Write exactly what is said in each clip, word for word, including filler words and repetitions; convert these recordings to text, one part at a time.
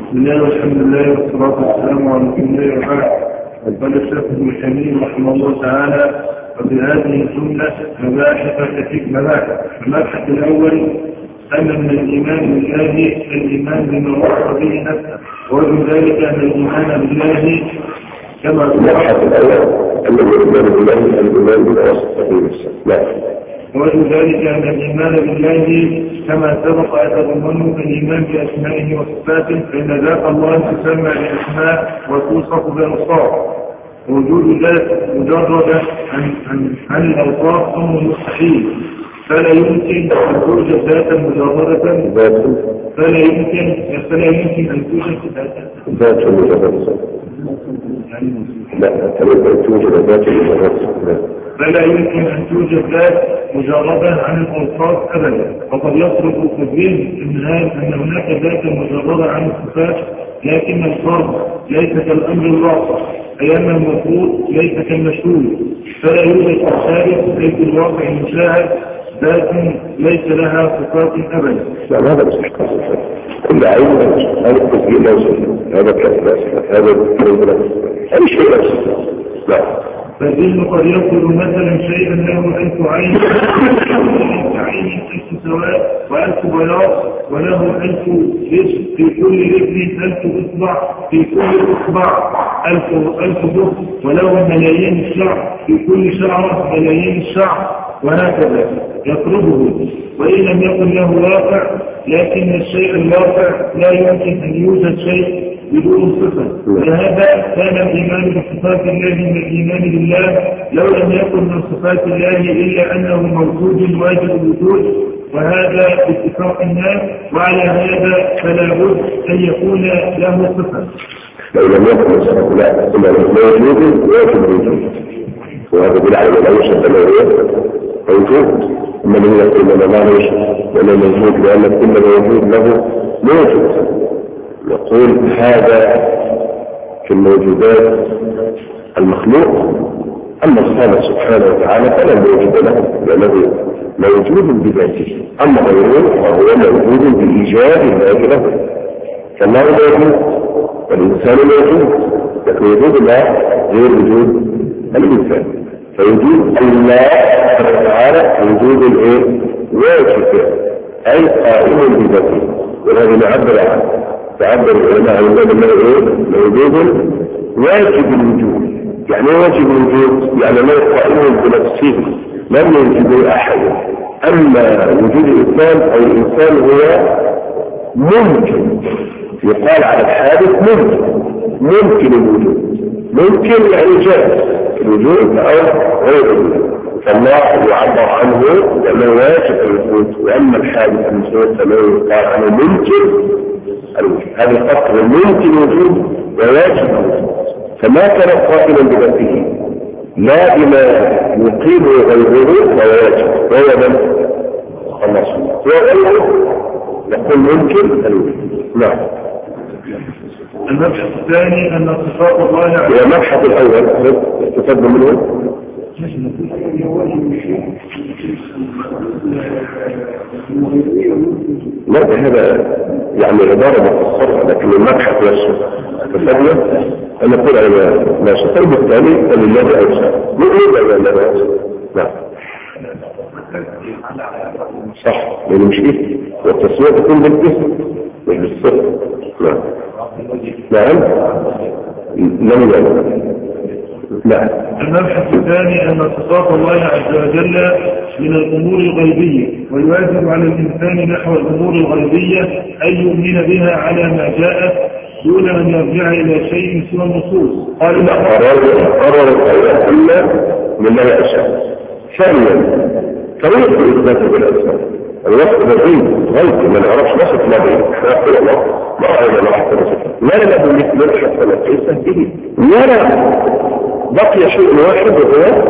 بسم الله والحمد لله والصلاة والسلام على رسول الله وبعد. قال الشيخ ابن تيمية رحمه الله تعالى: وفي هذه الجملة مباحث كثير مباحث. المبحث الأول أن من الإيمان بالله الإيمان بما وصف به نفسه، ومن ذلك أن الإيمان بالله كما المبحث الأول أن الإيمان بالله الإيمان بما وصف به نفسه، ومن ذلك أن الإيمان بالله كما سبق يتضمن الإيمان بأسمائه وصفاته، فإن ذات الله تسمى بأسماء وتوصف بأوصاف، ووجود ذات مجرد عن عن عن الأوصاف أمر مستحيل، فلا يمكن أن توجد ذاتا مجردة فلا يمكن فلا يمكن أن توجد ذات مجردة لا فلا توجد ذات مجردة فلا يمكن أن توجد ذات مجردة عن الأوصاف أبدا. وقد يصرف في الذهن أن هناك ذات مجردة عن الصفات، لكن الفرق ليس كالأمر الواقع، أي أن المفروض ليس كالمشهود، فلا يوجد الثالث ليس الواقع المشاهد ذات ليس لها صفات أبدا. لا هذا مش صفات، كل عين هذا التسجيل لا صفات، هذا كالفلاسفة، هذا الكلام أي شيء لا صفات. لا فالذهن قد يقول مثلا شيئا له ألف عين ألف عين ألف سواء وألف بياض، وله ألف رجل، في كل رجل ألف إصبع، في كل إصبع ألف ألف ضفر، وله ملايين الشعر، في كل شعرة ملايين الشعر، وهكذا يطلبه. وإن لم يكن له واقع، لكن الشيء الواقع لا يمكن أن يوجد شيء بدون صفة، ولهذا كان الإيمان بصفات الله من الإيمان بالله، لو لم يكن من صفات الله إلا أنه موجود واجب الوجود، وهذا باتفاق الناس، وعلى هذا فلا بد أن يكون له صفة. لو لم يكن صفة لا إلا موجود واجب الوجود، وهذا بالعلم لا يوجد موجود، أما من يقول لنا ما ليش ولا موجود، لأن كل موجود له موجود. نقول هذا في الموجودات المخلوق، أما الله سبحانه وتعالى فلا موجود له لأنه موجود بذاته، أما غيره فهو موجود بإيجاد الله له، فالله موجود والإنسان موجود، لكن وجود الله غير وجود الإنسان. فوجود الله تعالى وجود الايه واجب، أي قائم بذاته، وهذا نعبر عنه تعبر العلماء عن الله موجود واجب الوجود. يعني واجب الوجود يعني لا قائم بنفسه لم يوجد أحد. أما وجود الإنسان أو الإنسان هو ممكن، يقال على الحادث ممكن ممكن الوجود، ممكن يعني جائز الوجود أو غير الوجود، فالله يعبر عنه لأنه واجب الوجود، وأما الحادث المسؤول فما يقال عنه ممكن الوجود. هذا الفرق ممكن الوجود وواجب الوجود، فما كان قائما بذاته لا بما يقيمه غيره فواجب، وهو من الله وغيره نقول ممكن الوجود. نعم. المبحث الثاني أن صفات الله هو المبحث الأول تفضل منه. لا هذا يعني عبارة مفصلة، لكن المبحث نفسه تفضل أن نقول على ما شطر الثاني ولله أوسع نقول على الله أوسع. نعم صح، لأنه مش إيه والتصوير تكون بالجسم مش بالصفر. نعم نعم لم يكن. نعم. المبحث الثاني أن صفات الله عز وجل من الأمور الغيبية، ويواجب على الإنسان نحو الأمور الغيبية أن يؤمن بها على ما جاءت دون أن يرجع إلى شيء سوى النصوص. قال لا قرر الآيات إلا من الله أشاء. ثانيا طريق الإثبات بالأسماء، الوصف بالغيب غيب ما نعرفش نصف نبي نقول الله ما رأينا نحن نصفه لا نبي مثل حتى نقيسه به، ولا بقي شيء واحد وهو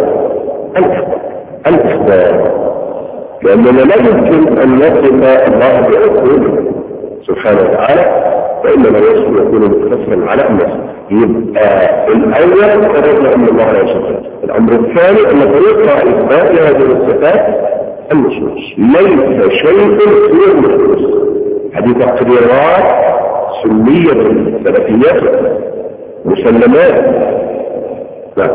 الإخبار، لأننا لا يمكن أن نصف الله بعقوله سبحانه وتعالى، فإنما يصف يكون مختصرا على الناس. يبقى الأول قررنا أن الله لا يصفه. الأمر الثاني أن طريقة إثبات هذه الصفات النصوص، ليس شيء سوى النصوص. هذه تقديرات سنية سلفيات مسلمات. نعم.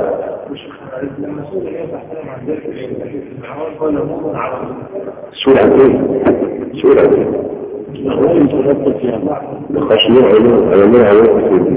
سؤال عن ايه؟ سؤال عن ايه؟ خشنين علوم علمين علوم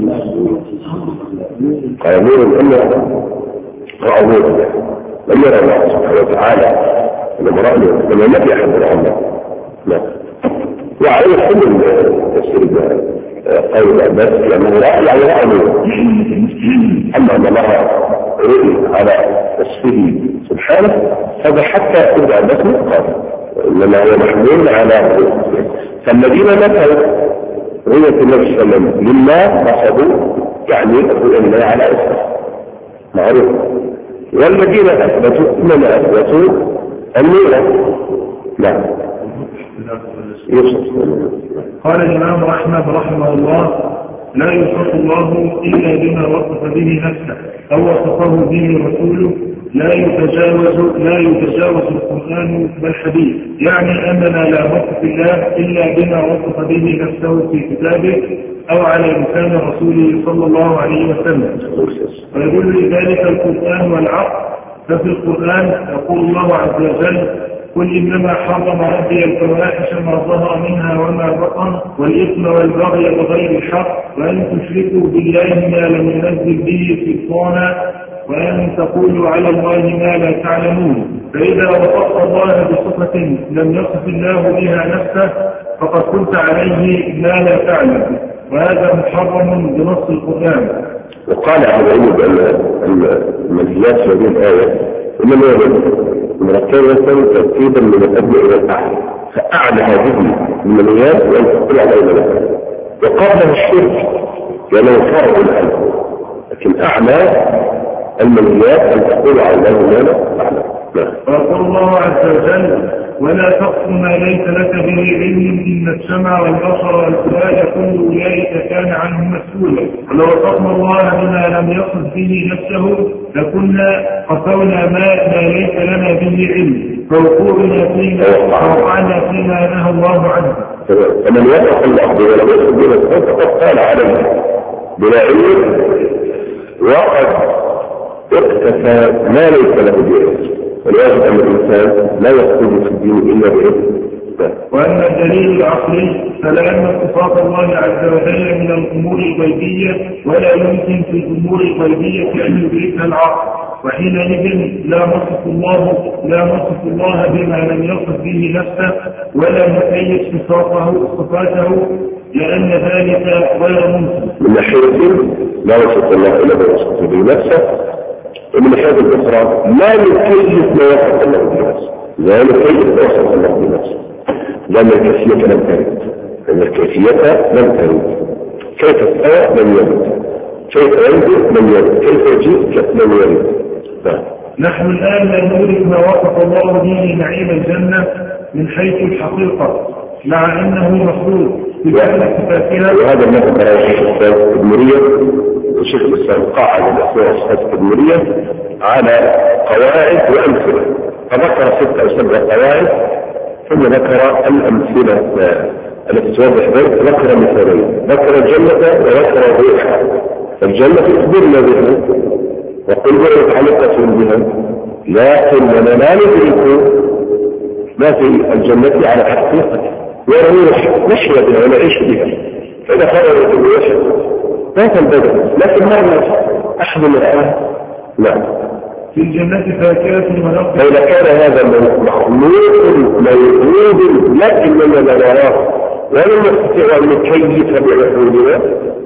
قانون الأمر رأوه لم يرى الله سبحانه وتعالى لما رأيه لما نبي أحد العمر. لا وعليه كل التفسير قول الناس لأنه رأي على رأيه. أما أن الله رؤي على وصفه سبحانه هذا حتى تبدأ الناس مقام إنما هو محمول على رؤية. فالذين نفوا رؤية النبي صلى الله عليه وسلم لله نصبوا يعني رؤية الله على اسمه معروف. والذين أثبتوا إنما أثبتوا النور. نعم. قال الإمام أحمد رحمه الله لا يوصف الله إلا بما وصف به نفسه أو وصفه به رسوله لا يتجاوز لا يتجاوز القرآن بالحديث، يعني أننا لا نصف الله إلا بما وصف به نفسه في كتابه أو على لسان رسوله صلى الله عليه وسلم. ويدل ذلك القرآن والعقل. ففي القرآن يقول الله عز وجل قل إنما حرم ربي الفواحش ما ظهر منها وما بطن والإثم والبغي بغير الحق وأن تشركوا بالله ما لم ينزل به سلطانا وأن تقولوا على الله ما لا تعلمون. فإذا وصفت الله بصفة لم يصف الله بها نفسه فقد قلت عليه ما لا تعلم، وهذا محرم بنص القرآن. وقال أهل العلم أن المنهيات في هذه الآية إنما مركبة ترتيبا من الأدنى إلى الأعلى، فأعلى هذه المنهيات وأن تقول على المنهيات وقبلها الشرك لأنه فرق الألف، لكن أعلى المنهيات أن تقول على الله ما لا تعلم. ويقول الله عز وجل ولا تقف ما ليس لك به علم إن السمع والبصر والفؤاد كل أولئك كان عنه مسؤولا. ولو وصفنا الله بما لم يصف به نفسه لكنا قفونا ما لا ليس لنا به علم فوقوعنا فيما وقعنا فيما نهى الله عنه. فمن يصف الله بما لم يصف به نفسه فقد قال عليه بلا علم وقد اقتفى ما ليس له به علم. ولذلك أن الإنسان لا يخرج في الدين إلا بإذن. وأما الدليل العقلي فلأن صفات الله عز وجل من الأمور الغيبية ولا يمكن في الأمور الغيبية أن يدركها العقل، وحينئذ لا نصف الله لا نصف الله بما لم يصف به نفسه ولا نقيد صفاته صفاته لأن ذلك غير ممكن. من ناحية لا يصف الله إلا بما يصف به نفسه، ومن ناحية الأخرى لا نكيف ما يصف الله بنفسه، لا نكيف ما يصف الله بنفسه، لأن الكيفية لم ترد، لأن الكيفية لم ترد. كيف استوى لم يرد، كيف ينزل لم يرد، كيف يجيء لم يرد. نحن الآن لا ندرك ما وصف الله به نعيم الجنة من حيث الحقيقة مع أنه مخلوق بجانب صفاتها. وهذا ما ذكره الشيخ الإسلام التدمرية الشيخ الإسلام قاعد الأسماء والصفات التدمرية على قواعد وأمثلة، فذكر ستة أو سبع قواعد ثم ذكر الأمثلة التي توضح ذلك. ذكر مثالين، ذكر الجنة وذكر الروح. الجنة أخبرنا بها وقل بها حلقة بها، لكننا لا ندرك ما في الجنة على حقيقته، والروح نحيا بها ونعيش بها، فإذا خرجت الروح لا تنبدأ، لكن مرة أحد الآن نعم في الجنة فاكهة ونخل. فإذا كان هذا مخلوق موجود لكننا لا نراه ولم نستطيع أن نكيف بعقولنا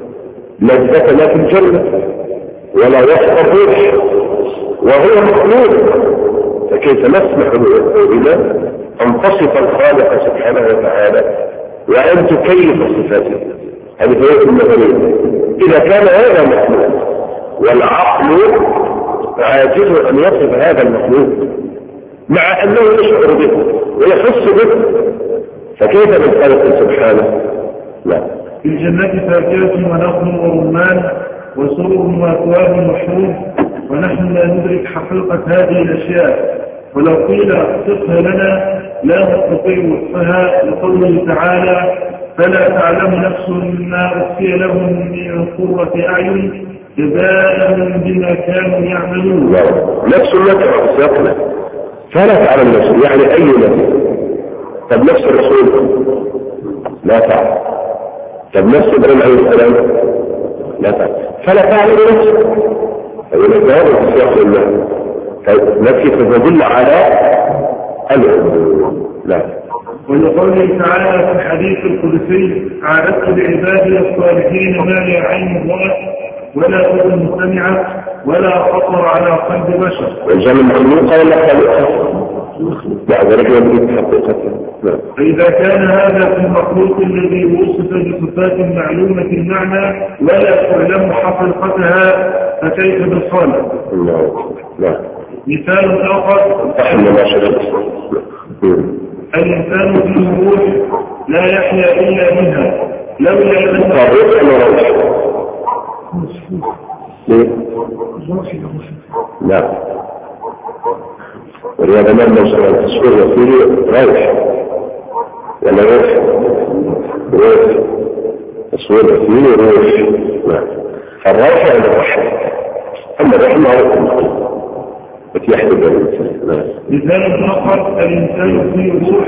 لذتنا في الجنة ولا وصف الروح وهو مخلوق، فكيف نسمح بعقولنا أن تصف الخالق سبحانه وتعالى وأن تكيف صفاته؟ هذه فائدة المثالية. إذا كان هذا مخلوق والعقل عاجز أن يصف هذا المخلوق مع أنه يشعر به ويحس به، فكيف بالخالق سبحانه؟ لا. في الجنة فاكهة ونخل ورمان وسرر وأكواب محروم، ونحن لا ندرك حقيقة هذه الأشياء، ولو قيل صفها لنا لا نستطيع وصفها لقوله تعالى فلا تعلم نفس ما أخفي لهم من قرة أعين جزاء بما كانوا يعملون. نفس النكرة سيقنا فلا تعلم نفس يعني أي نفس. طب نفس الرسول لا تعلم. طب نفس إبراهيم عليه السلام لا تعلم. فلا تعلم نفس أولا الجواب في سياق الله نفسي تدل على العلم. لا ولقوله تعالى في الحديث القدسي عادت لعبادي الصالحين ما لا عين رأت ولا أذن سمعت ولا خطر على قلب بشر. والجمع المخلوقة ولا خالقة؟ لا ذلك يمكن حقيقته. فإذا كان هذا في المخلوق الذي وصف بصفات معلومة المعنى ولا تعلم حقيقتها فكيف بالخالق؟ لا لا مثال آخر الإنسان فيه روح لا يحيا إلا منها لولا أن لا ولهذا ما نوصل التصوير فيه روح ولا روح روح تصوير فيه روح. لا فالروح يعني الروح أما الروح معروف يحدث الإنسان. مثال آخر الإنسان فيه روح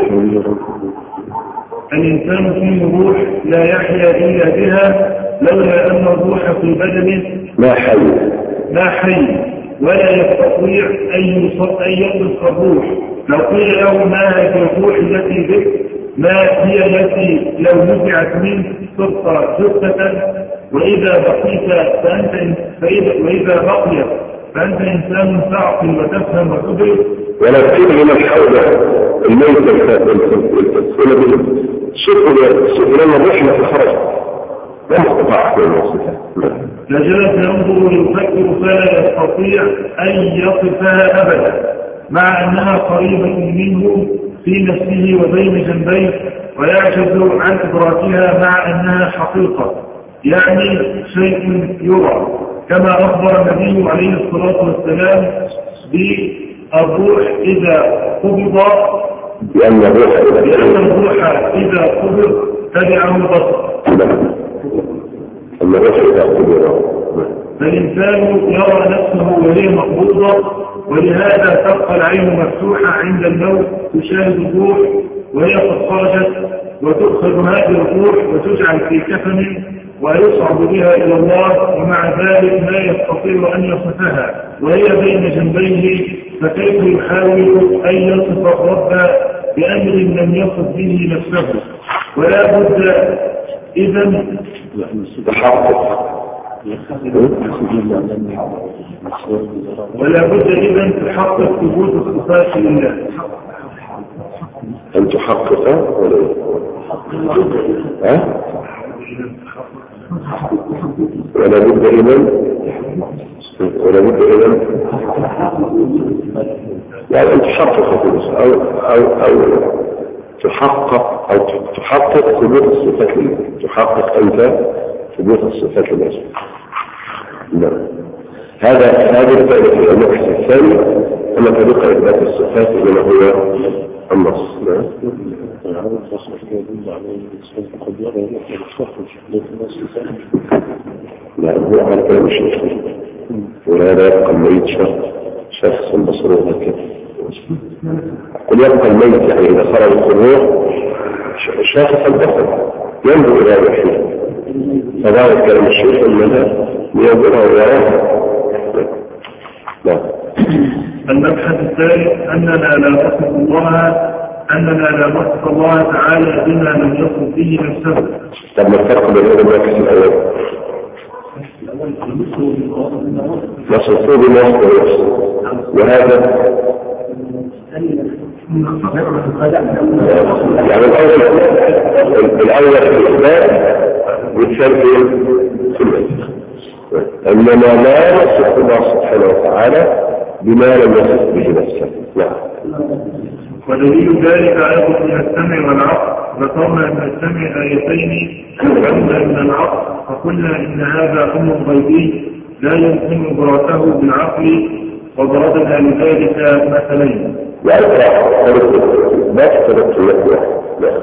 الإنسان فيه روح لا يحيا إلا بها لولا أن الروح في بدنه لا حي لا حي ولا يستطيع أن يطلق الروح. لو قيل له ما هذه الروح التي بك ما هي التي لو نزعت منه صرت جثة وإذا بقيت فأنت فإذا وإذا بقيت فأنت إنسان تعقل وتفهم وتدرك. ولا قيل لمن حول الميت الفلسفة شوفوا لما الرحمة خرج لا استطاع أحد الوصفات. لجلس ينظر ويفكر فلا يستطيع أن يصفها أبدا مع أنها قريبة منه في نفسه وبين جنبيه ويعجز عن إدراكها مع أنها حقيقة يعني شيء يرى كما أخبر النبي عليه الصلاة والسلام بالروح إذا قبض لأن الروح إذا قبض تبعه البصر. فالإنسان يرى نفسه وهي مقبوضة ولهذا تبقى العين مفتوحة عند الموت تشاهد الروح وهي قد خرجت وتؤخذ هذه الروح وتجعل في كفن ويصعد بها إلى الله ومع ذلك لا يستطيع أن يصفها وهي بين جنبيه فكيف يحاول أن يصف الرب بأمر لم يصف به نفسه. ولا بد إذن ولا بد إذن تحقق ثبوت الصفات لله. أن تحقق ولا ها ولا بد إذن ولا بد إذن يعني أن تحقق أو أو أو تحقق أو تحقق ثبوت الصفات لله. تحقق أنت ثبوت الصفات لله. نعم هذا هذا الفائدة المبحث الثاني أما طريقة إثبات الصفات إنما هو النص. نعم لا هو على كلام الشيخ وهذا يبقى الميت شخص بصره هكذا. قل يبقى الميت يعني إذا خرج الروح شخص البصر ينظر إلى روحه فذلك كلام الشيخ أنها ينظر ويراه. لا المبحث الثالث أننا لا نصف الله أننا لا نصف الله تعالى بما لم يصف به نفسه. طب ما الفرق بين المبحث الأول؟ نصفه بما يصف وهذا يعني الأول الأول في الإثبات والثاني في الإثبات إنما لا يصف الله سبحانه وتعالى بما لم يصف به نفسه. نعم ودليل ذلك أيضا من السمع والعقل ذكرنا من السمع آيتين وقلنا من العقل فقلنا إن هذا أمر غيبي لا يمكن إدراكه بالعقل وضربنا لذلك مثلين. لا إدراك ما تترك لك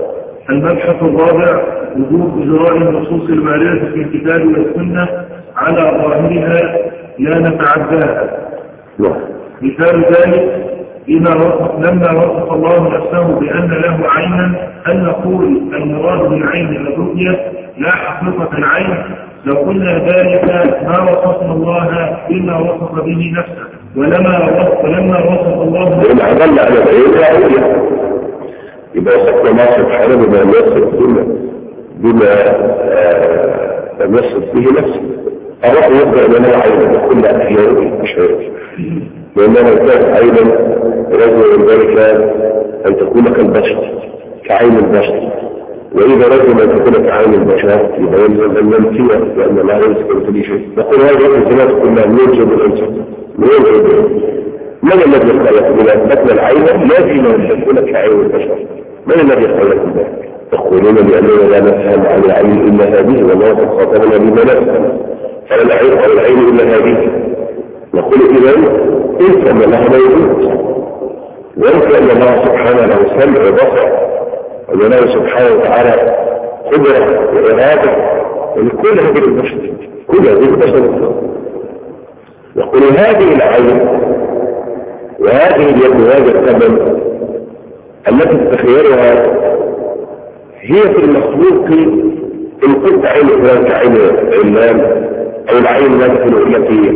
المبحث الرابع وجوب إجراء النصوص الواردة في الكتاب والسنة على ظاهرها لا نتعداها. مثال ذلك إذا وصف لما وصف الله نفسه بأن له عينا أن نقول المراد بالعين الرؤية لا حقيقة العين، لو قلنا ذلك ما وصفنا الله بما وصف به نفسه، ولما وصف ولما وصف الله إن أضل على العين لا رؤية، يبقى وصفنا الله سبحانه بما يصف بما لم يصف به نفسه. الرؤية يبدأ أن له عين يقول لا هي رؤية مش رؤية، لأنها كانت عينا رجل من ذلك أن تكون كالبشر كعين البشر، وإذا رجل أن تكون كعين البشر يبقى يلزم أن ننفيه لأن لا يمسك مثل شيء. نقول هذه الزمات كلها يوجد الإنسان يوجد من الذي خلق بنا مثل العين لازم أن تكون كعين البشر؟ من الذي خلق بنا؟ تقولون بأننا لا نفهم عن العين إلا هذه والله قد خاطبنا بما نفهم، فلا العين عن العين إلا هذه. نقول إذا إنت أن الله موجود، وإنت أن الله سبحانه له سمع وبصر، وأن الله سبحانه وتعالى قدرة وإرادة، ولكل هذه البشر كل هذه البشر. نقول هذه العين وهذه اليد وهذا الثمن التي تتخيلها هي في المخلوق إن قلت عين فلان كعين علام أو العين التي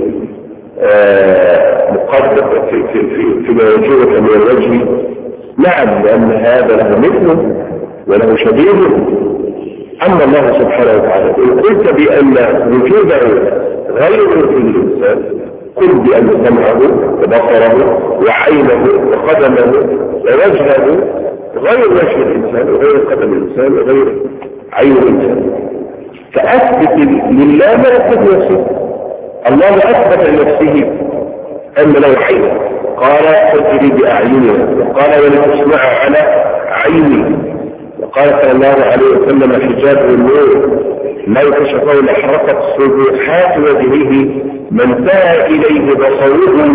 مقدر في في في فيما يوجدك من الوجه. نعم، لأن هذا له مثله وله شبيه. أما الله سبحانه وتعالى إن قلت بأن وجوده غير في الإنسان، قل بأن سمعه وبصره وعينه وقدمه ووجهه غير وجه الإنسان وغير قدم الإنسان وغير عين الإنسان، فأثبت لله ما يثبت نفسه. الله أثبت لنفسه أن له عين، قال تجري بأعيننا، وقال ولتسمع على عيني، وقال صلى الله عليه وسلم حجاب النور لو كشفه لحرقت صبحات وجهه ما انتهى إليه بصره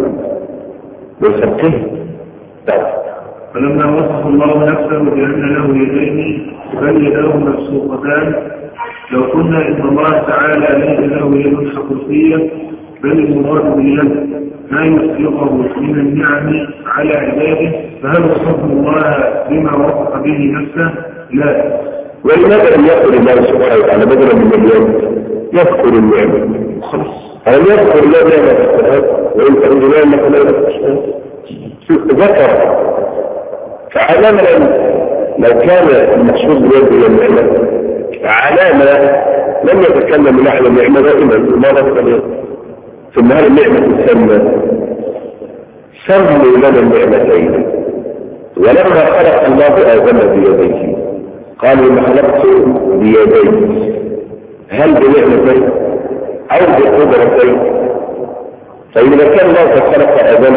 وسبته. فلما وصف الله نفسه بأن له يدين بل يداه مبسوطتان، لو قلنا إن الله تعالى ليس له يد حقيقية بل المراد باليد ما يسلقه من النعم على عباده، فهل وصف الله بما وصف به نفسه؟ لا. ولماذا لم يذكر الله سبحانه وتعالى بدلا من اليد يذكر النعمة؟ خلاص ألم يذكر الله نعمة القرآن وإن تنزلوا أنك لا تشهد ذكر. فعلامة لو كان المقصود باليد هي النعمة علامة لم يتكلم من أحد النعمة دائما ما ذكر اليد. ثم هذه النعمة تسمى سموا لنا النعمتين. ولما خلق الله آدم بيديه قال إن خلقت بيديه، هل بنعمتين أو بقدرتين؟ فإذا كان الله قد خلق آدم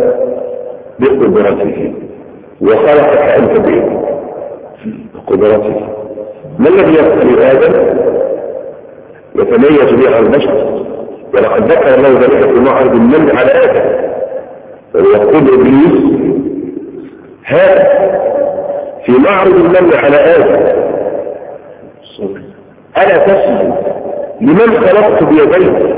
بقدرته وخلقك أنت بقدرته، ما الذي يقتل آدم يتميز به عن البشر؟ ولقد ذكر الله ذلك في معرض المن على آدم، ويقول إبليس هذا في معرض المن على آدم ألا تسجد لمن خلقت بيديك؟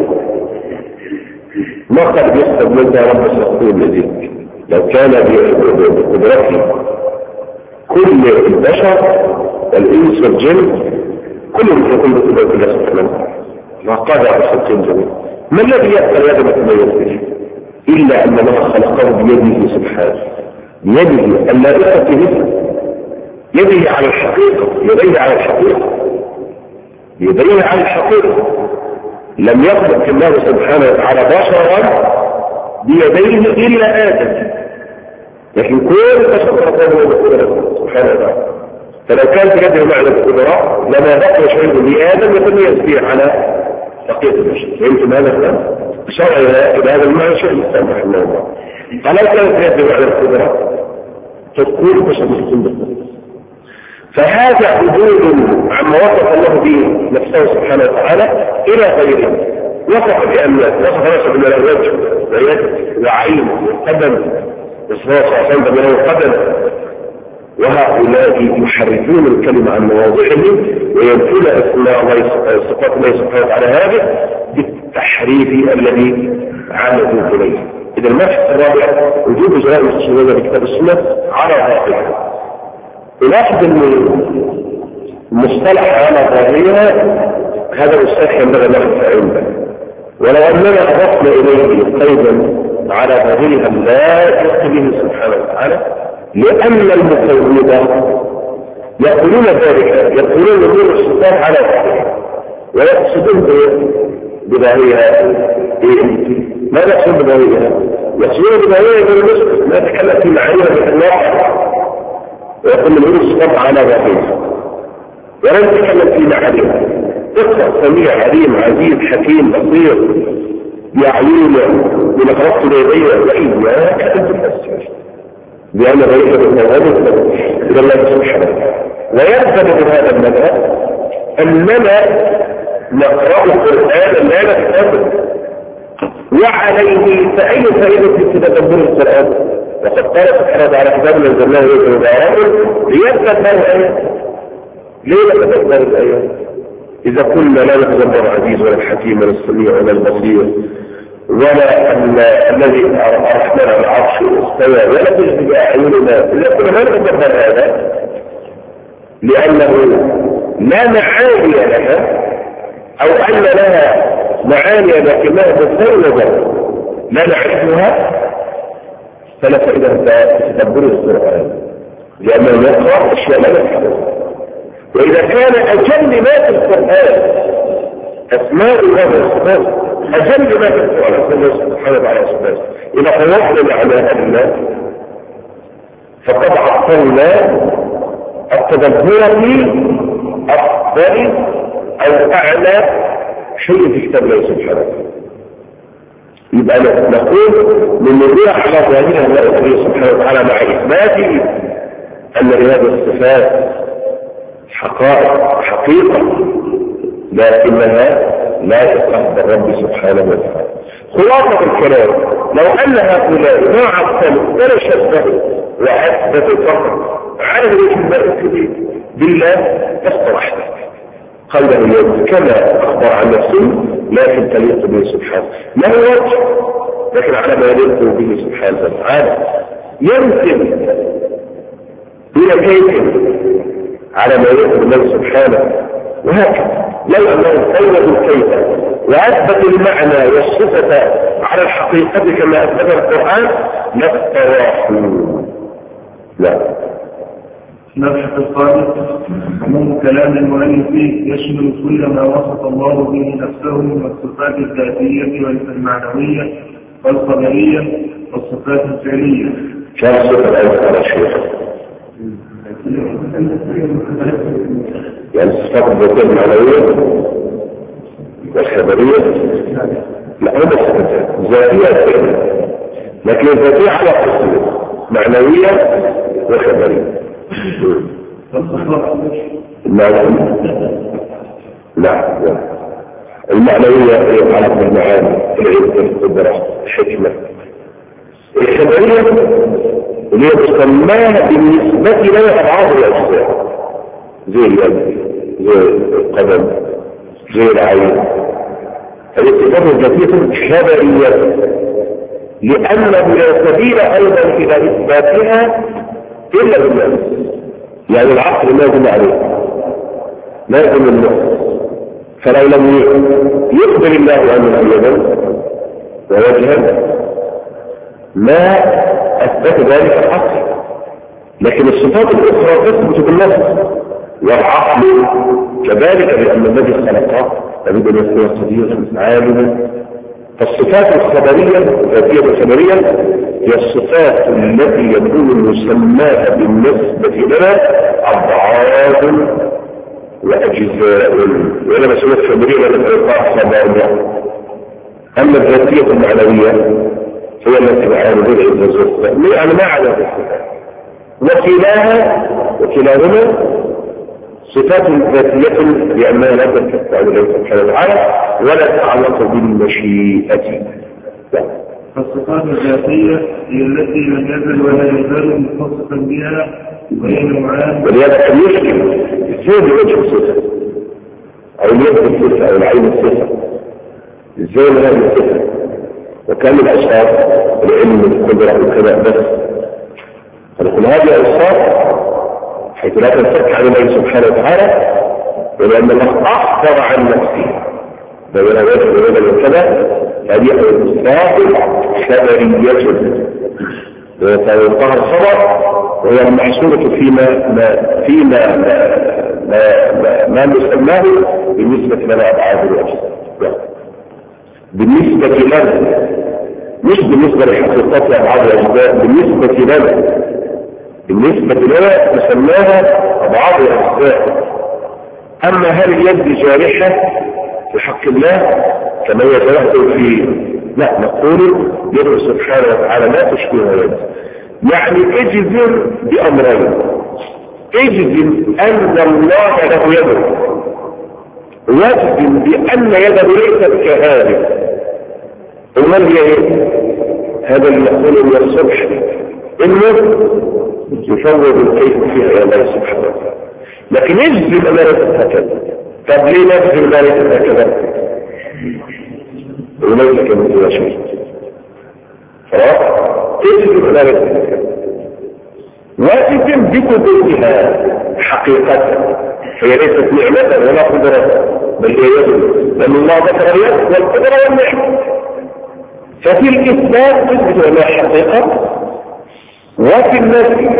ما قد يسجد منك يا رب سيقول لذلك لو كان بقدرتي كل البشر والإنس والجن كلهم يكون بقدرة الله سبحانه ما قادر على خلق الجميع. ما الذي يأتي هذا ما تميز به إلا أن الله خلقه بيده سبحانه، بيده اللائقة به، يده على الحقيقة، يديه على الحقيقة، يديه على الحقيقة. لم يخلق الله سبحانه وتعالى بشرا بيديه إلا آدم، لكن كل بشر خلقه بقدرته سبحانه وتعالى. فلو كانت يده معنى القدرات لما بقي شيء لآدم يتميز به على بقية البشر. فهمتم هذا الكلام؟ شرع إلى هذا المعنى شيء الإسلام رحمه الله. فلو كانت يده معنى القدرات تكون بشر مستقيم. فهذا عدول عما وصف الله به نفسه سبحانه وتعالى إلى غيره. وصف بأملاك، وصف نفسه بما وجه ويد وعين وقدم، وصف نفسه له قدم وهؤلاء يحرفون الكلمة عن مواضعه وينفون أسماء الله صفات الله سبحانه وتعالى هذا بالتحريف الذي عملوا إليه. إذا المبحث الرابع وجوب إجراء المستشهدين بكتاب السنة على ظاهرها. نلاحظ أن المصطلح على ظاهرها هذا المصطلح ينبغي أن ناخذ عنده، ولو أننا أضفنا إليه قيدا على ظاهرها لا يقتضيه سبحانه وتعالى، لأن المفوضة يقولون ذلك، يقولون نور الصفات على ظاهرها ويقصدون بظاهرها ما يقصد بظاهرها؟ يقصدون بظاهرها يقول المسلم ما يتكلم في معانيها بالله ويقول نور الصفات على ظاهرها ولا يتكلم في معانيها. اقرأ سميع عليم عزيز حكيم بصير يعلمنا من خلقت بيديه وإياك أن تفسر لأن ذلك بالتوابط إلى الله سبحانه. ويلزم بهذا المذهب أننا نقرأ القرآن لا نستفد وعليه فأي فائدة في تدبر القرآن؟ وقد قال سبحانه وتعالى كتاب نزلناه إليكم مبارك ليتدبر الآيات. ليه نتدبر الآيات؟ إذا كنا لا نتدبر عزيز ولا الحكيم ولا السميع ولا البصير ولا الذي الرحمن على العرش استوى ولا تجد بأعيننا، إذا كنا لا نتدبر هذا لأنه لا معاني لها أو أن لها معاني لكنها مفوضة لا نعرفها، فلا فائدة في تدبر القرآن لأنه يقرأ أشياء لا نفهمها. وإذا كان أجل ما في القرآن أسماء الله والصفات أجل ما في القرآن سبحانه وتعالى وصفاته إذا قوضنا على الله فقد عطلنا التدبر في أفضل أو أعلى شيء في كتاب الله سبحانه وتعالى. يبقى نقول من نضيع على ظاهرها الله سبحانه وتعالى مع إثباته أن لهذه الصفات حقائق حقيقة لكنها لا تقع بالرب سبحانه وتعالى. خلاصة الكلام لو أن هؤلاء ما عطلوا ولا شبهوا وأثبتوا فقط على الوجه بالله فاصطلحت قلبه اليوم كما أخبر عن نفسه لكن تليق به سبحانه ما هو وجه لكن على ما يليق به سبحانه وتعالى يمكن إلى كيف على ما يليق بالله سبحانه وهكذا. لو أنه فوضوا الكيف وأثبت المعنى والصفة على الحقيقة كما أثبت القرآن لاستراحوا. لا المبحث الخامس عموم كلام المؤلف يشمل كل ما وصف الله به نفسه من الصفات الذاتية والمعنوية والخبرية والصفات الفعلية. كم صفة الآية يا شيخ؟ يعني الصفات الذاتية المعنوية والخبرية؟ لا هذا الصفات ذاتية لكن الذاتية على قسم معنوية وخبرية. المعنوية لا المعنوية يتعلق بالمعاني العلم القدرة الحكمة. الخبرية اللي تسماها بالنسبة لها أضعاف الأجزاء زي اليد زي القدم زي العين. الصفات الذاتية خبرية لأنه لا سبيل أيضا إلى إثباتها إلا بالنفس. يعني العقل ما يدل عليه ما يدل النفس. فلو لم يخبر الله عنه أيضا ووجها ما أثبت ذلك العقل. لكن الصفات الأخرى تثبت بالنفس والعقل كذلك لأن الذي خلقه لابد أن يكون قديرا عالما. فالصفات الخبرية الذاتية الخبرية هي الصفات التي يكون مسماها بالنسبة لنا أضعاف وأجزاء ولا مسؤولية خبرية ولا إلقاء خبرية. أما الذاتية المعنوية هي التي بعاني بالعزة والصفات يعني ما على الصفات وكلاها وكلاهما صفات ذاتية لأنها لا تتبع لله سبحانه وتعالى ولا تتعلق بالمشيئة. فالصفات الذاتية هي التي لم يزل ولا يزال متصفا بها وهي نوعان. ولهذا كان يشكل ازاي بوجه الصفة او اليد الصفة او العين الصفة، ازاي من هذه الصفة؟ وكان الاشعار العلم القدرة وكذا بس. فنقول هذه اوصاف حيث لا تنفك عن الله سبحانه وتعالى، ولأن الله أخبر عن نفسه بين وجه وبين وكذا، هذه أوصاف خبرية وتنطهر الخبر وهي المحصورة فيما ما فيما ما, ما, ما نسماه بالنسبة لنا أبعاد الأجزاء، بالنسبة لنا مش بالنسبة لحقيقات أبعاد الأجزاء، بالنسبة لنا بالنسبة لنا نسماها أبعاد الأجزاء. أما هل اليد جارحة في حق الله كما يتوهم في لا نقول يد سبحانه وتعالى لا تشبه يد، يعني اجزم بأمرين، اجزم أن الله له يد، واجزم بأن يده ليست كهذه. ومن هي هذا اللي يقول من الصبح انه يفوض الكيف فيها يا الله سبحانه وتعالى، لكن اجزم أن ليست هكذا. طب ليه نجزم أن ليست هكذا؟ وليس كمثل شيء. خلاص اجزم أن ليست هكذا، واجزم بقدرتها حقيقة، هي ليست نعمة ولا قدرة بل هي يد، لأن الله ذكر اليد والقدرة والنعمة. ففي الإثبات تثبت أنها حقيقة، وفي النفي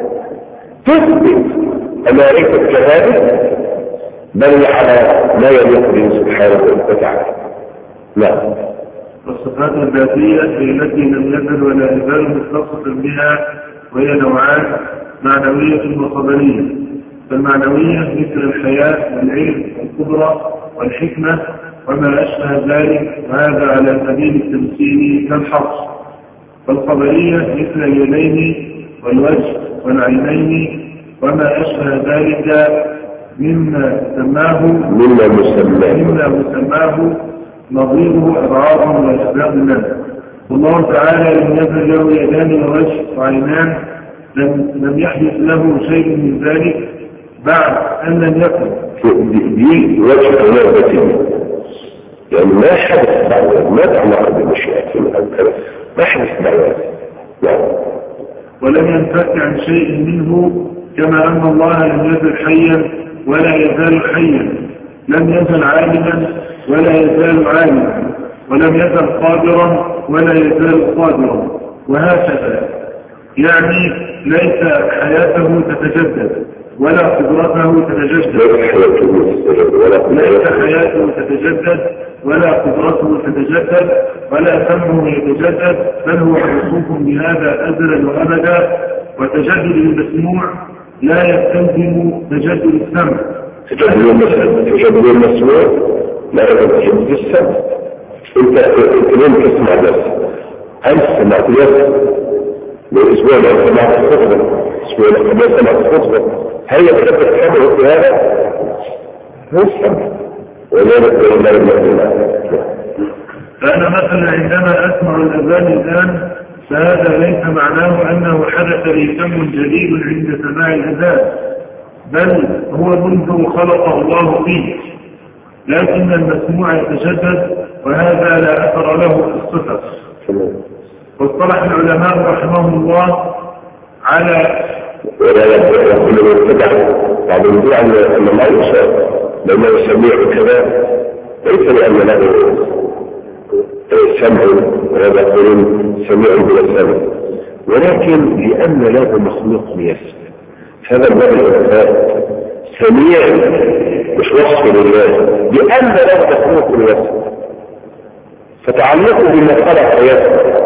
تثبت أنها ليست كذلك بل على ما يليق به سبحانه وتعالى. نعم. والصفات الذاتية هي التي لم يزل ولا يزال متصفا بها، وهي نوعان: معنوية وخبرية. فالمعنوية مثل الحياة والعلم والقدرة والحكمة وما أشبه ذلك، وهذا على سبيل التمثيل كالحصر. والخبرية مثل اليدين والوجه والعينين وما أشبه ذلك مما سماه مما مسماه مما مسماه نظيره أضعاف وأسباب لنا. والله تعالى لم يزل له يدان ووجه وعينان، لم لم يحدث له شيء من ذلك بعد أن لم يكن. دي وجه نعمة، يعني ما حدث بعد، ما تعلق بمشيئته أو كذا، ما حدث بعد. يعني ولم ينفك عن شيء منه، كما أن الله لم يزل حيا ولا يزال حيا، لم يزل عالما ولا يزال عالما، ولم يزل قادرا ولا يزال قادرا، وهكذا. يعني ليس حياته تتجدد ولا قدرته تتجدد، ليس حياته تتجدد ولا قدرته تتجدد ولا سمعه يتجدد، بل هو موصوف بهذا أزلا وأبدا. وتجدد المسموع لا يستلزم تجدد السمع. تجدد المسموع لا يستلزم السمع. انت لم تسمع بس، انت سمعت بس والاسبوع لو سمعت الخطبه، الاسبوع لو سمعت الخطبه، هل يتجدد السمع في هذا؟ هو السمع وذلك لا يمكن. فأنا مثلا عندما أسمع الأذان الآن فهذا ليس معناه أنه حدث لي سمع جديد عند سماع الأذان، بل هو منذ خلقه الله فيه، لكن المسموع يتجدد، وهذا لا أثر له في الصفة. واصطلح العلماء رحمهم الله على ولا يقول من اتبع بعض الوضوع أن الله يشاء لما يسميه كذا، ليس لأن له سمع وهذا يقولون سميع بلا سمع، ولكن لأن له مخلوق يسمع. هذا الباب الوفاء سميع مش وصف لله، لأن له مخلوق يسمع، فتعلقه بما خلق يسمع.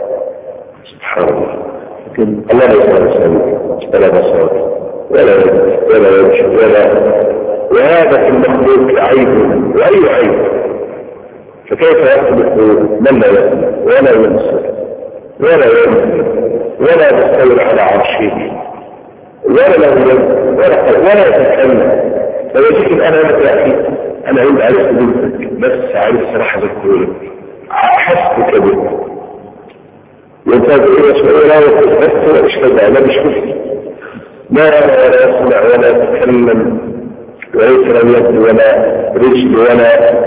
سبحان الله. لكن الله لا يسمع ولا بصر ولا ولا وجه ولا، وهذا في المخلوق عيب وأي عيب، فكيف يخلق من لا يسمع ولا يبصر ولا يمسك ولا يستوي على عرشه ولا له يد ولا ولا يتكلم؟ فيجيك الآن أنا يا أخي أنا عند عرفت بنتك بس عايز صراحة ذكرك حسبك بك وانت إيه شوية لا يتبس ولا مش كذا لا مش كذا لا ولا يسمع ولا يتكلم وليس له يد ولا رجل ولا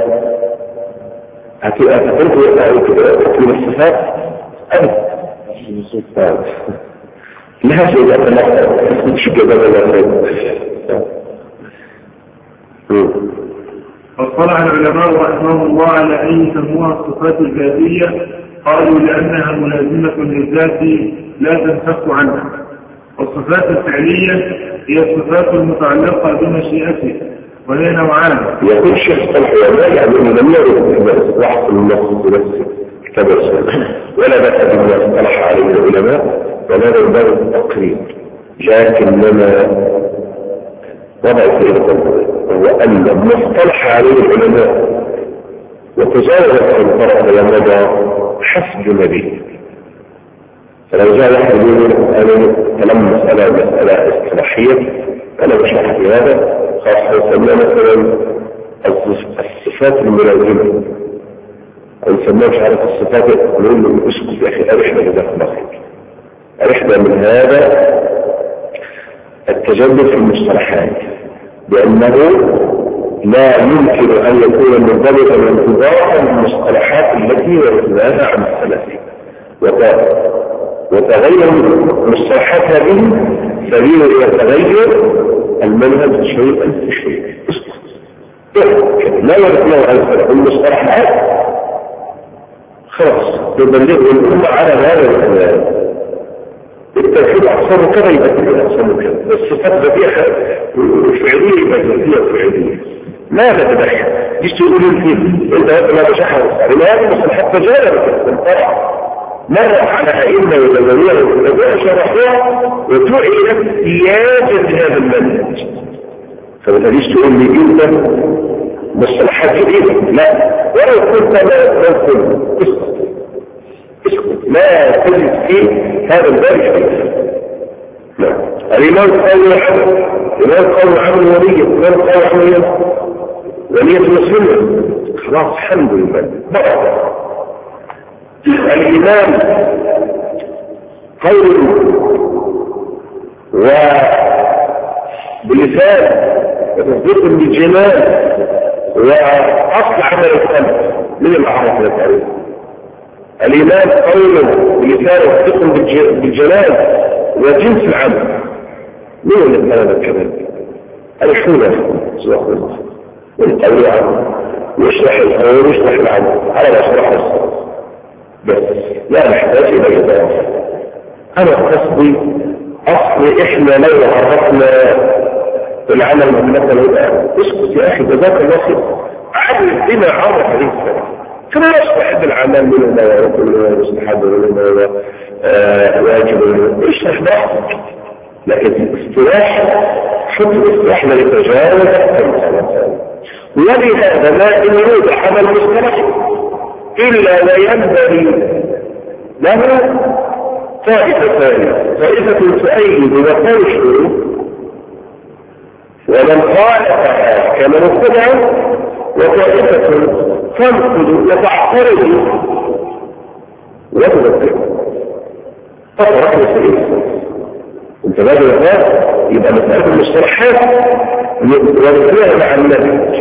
هتكون الصفات أبدا لها شيء أتنقل تشكي بابا الله. فاطلع العلماء رحمهم الله على أن يسموها الصفات الذاتية، قالوا لأنها ملازمة للذات لا تنفك عنها. والصفات الفعلية هي الصفات المتعلقة بمشيئته وهي نوعان. يقول الشيخ الحيوانات يعني أنه لم يرد واحد من النص بنفسه كتاب السنة ولا بأس بما اصطلح عليه العلماء ولا ينبغي التقريب، لكننا وضع في القلب هو أن مصطلح عليه العلماء وتجاوز عن طرف ومضى حسب نبيه. فلو جاء واحد يقول أنا كلام مسألة مسألة اصطلاحية أنا بشرح في هذا خاصة يسمى مثلا الصفات الملازمة أو يسمى مش عارف الصفات نقول له اسكت يا أخي أرحنا جزاك الله خير. أرحنا من هذا التجدد في المصطلحات بأنه لا يمكن أن يكون منضبطا وانضباطا بالمصطلحات التي ورثناها عن السلف وتغير مصطلحات هذه سبيل إلى تغير المنهج شيئا فشيئا. لا يرثناه عن السلف المصطلحات خلاص تبلغ الأمة على هذا التوحيد أقسامه كذا يبقى كذا أقسامه كذا. الصفات ذاتية فعلية يبقى ذاتية فعلية لا تتدخل دي تقول الفيل انت ما بشحر لما هذه مصلحات تجارب تنطرح مرة على أئمة وتنمية وتنمية شرحوها وتعيد سياسة هذا المنهج. فما تجيش تقول لي انت مصلحات جديدة لا ولو كنت لا تنقل اسكت اسكت لا تجد فيه هذا الباب. لا الإمام قول عمل الإمام قول عمل ولية الإمام قول عمل ولية مسلمة خلاص الحمد لله بقى. الإمام قول وبلسان وتصديق بالجمال وأصل عمل القلب من الأعراف التعريف. الإمام قول بلسان وتصديق بالجلال وجنس العمل من الكلام الكلام الحولة سواء الله والقول عنه يشرح الحول ويشرح العمل على ما شرح الصلاة بس لا نحتاج إلى إضافة. أنا قصدي أصل إحنا لو عرفنا العمل مثلا يبقى اسكت يا أخي جزاك الله خير عدل بما عرف عليه السلام كما يصلح بالعمل منه ما يعرف منه يستحب منه ما واجب منه يشرح بحثك. لكن اصطلاح حط اصطلاحنا لتجاوز الثالث ولهذا ما إن يريد عمل مصطلح إلا وينبغي له طائفة ثانية طائفة تؤيد وتنشر ومن خالفها كما نقول وطائفة تنقض وتعترض وتذكر فطرق مسئلة انت بعد الوفاة يبقى مسألة المصطلحات ونسلها مع النبي.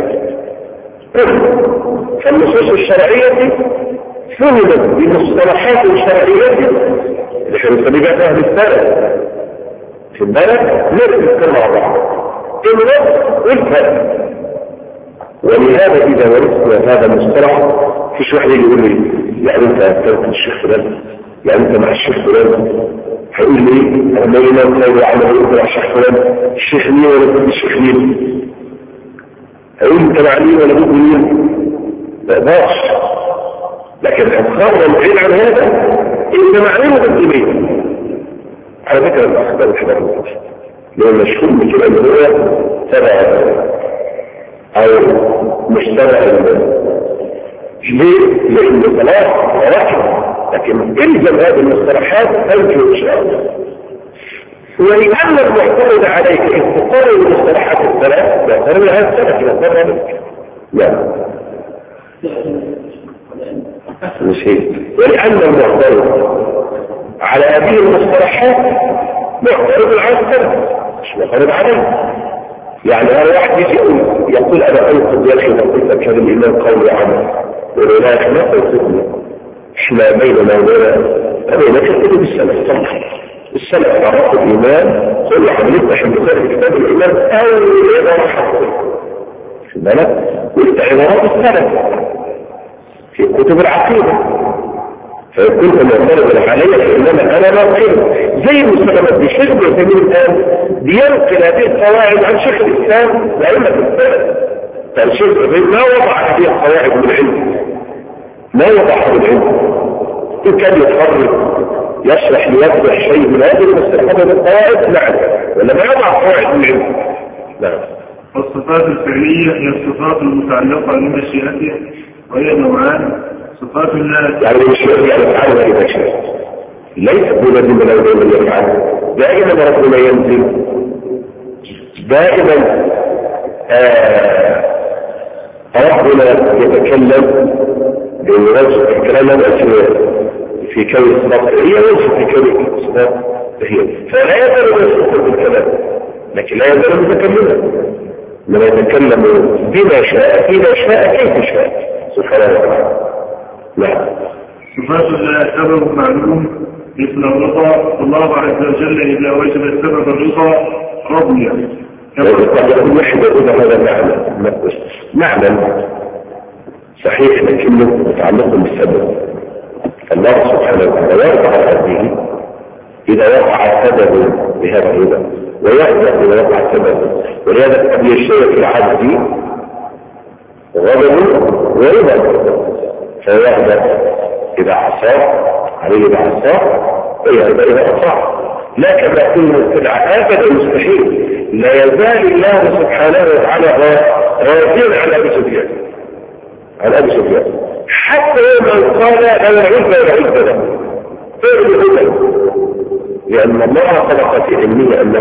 فالنصوص الشرعية فهمت بمصطلحات الشرعية اللي احنا نسميها أهل السنة في البلد نرسل مع بعض النص والفرق. ولهذا إذا ورثنا هذا المصطلح فيش واحد يقول لي يعني انت ترك الشيخ فلان يعني انت مع الشيخ فلان هيقول لي انا الامام قال وعمل يقول مع الشيخ فلان الشيخ مين ولا ابن الشيخ مين هيقول انت مع مين ولا ابن مين ما اقدرش. لكن الخبر بعيد عن هذا انت مع مين ولا ابن مين. على فكره الاخبار الحوار المتوسط لو مشهور بكلام هو تبع او مش تبع ليه؟ لان الصلاه ورحمه لكن الزم هذه المصطلحات تنجو ان شاء الله. ولأن المعتمد عليك استقرار المصطلحات الثلاث لا ترى هذا الثلاث لا ترى لك لا نسيت. ولأن المعتمد على هذه المصطلحات معتمد على الثلاث مش معترض عليه. يعني هذا واحد يجي يقول انا انقض يا اخي نقول لك هذا الايمان قول وعمل ولا لا ما قلت احنا بيننا وبين بينك كتب السلف طبعا السلف عرفوا الايمان كل عمليه عشان تخرج كتاب الايمان اول عباره حقيقيه في بالك والعبارات السلف في كتب العقيده فيكون معترض علي فانما انا ما قيل زي المسلمات بشيخ بن الان بينقل هذه القواعد عن شيخ الاسلام لائمه السلف. فالشيخ بن ما وضع هذه القواعد بالعلم ما وضعها بالعلم إن كان يتفرق يشرح ليوضح شيء من هذه المستحبة القواعد نعم ولا ما يضع قواعد بالعلم. نعم. والصفات الفعلية هي الصفات المتعلقة بمشيئته وهي نوعان صفات الله يعني المشيئة يعني يفعل ما يشاء ليس بلازم له دائما يفعل دائما ربنا ينزل دائما آه ربنا يتكلم بوجه الكلام في كون الصفات هي وجه في كون الصفات هي فلا يزال يصدق بالكلام لكن لا يزال متكلما لما يتكلم بما شاء إذا شاء كيف شاء سبحانه وتعالى. نعم. صفات الله سبب معلوم مثل الرضا الله عز وجل إذا وجد سبب الرضا رضي يقول وحده إذا هذا معنى معنى صحيح لكنه متعلق بالسبب. الله سبحانه وتعالى يرضى على عبده إذا وقع سبب بهذا الرضا ويأذى إذا وقع سبب ولهذا قد يشترك في العبد غضب ورضا فيأذى إذا عصاه عليه إذا عصاه ويأذى إذا أطاع لا كما يكون مستدعى أبدا مستحيل لا يزال الله سبحانه وتعالى راضيا على أبي سفيان عن أبي سفيان حتى يوم قال أنا عزة وعزة له فعل هنا لأن الله خلق في علمه أنه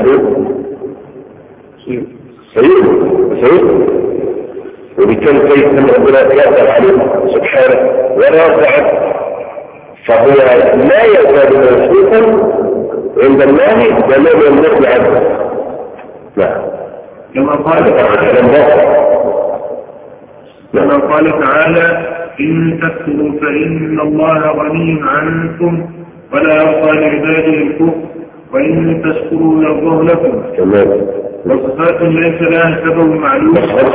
سيئ سيئ وبالتالي كيف أن ربنا يقدر عليه سبحانه ولا يرضى فهو لا يزال موثوقا عند الله بل يملك عنه. نعم. كما قال تعالى كما قال تعالى إن تكفروا فإن الله غني عنكم ولا يرضى لعباده الكفر وإن تشكروا يرضه لكم. تمام. وصفات ليس لها سبب معلوم.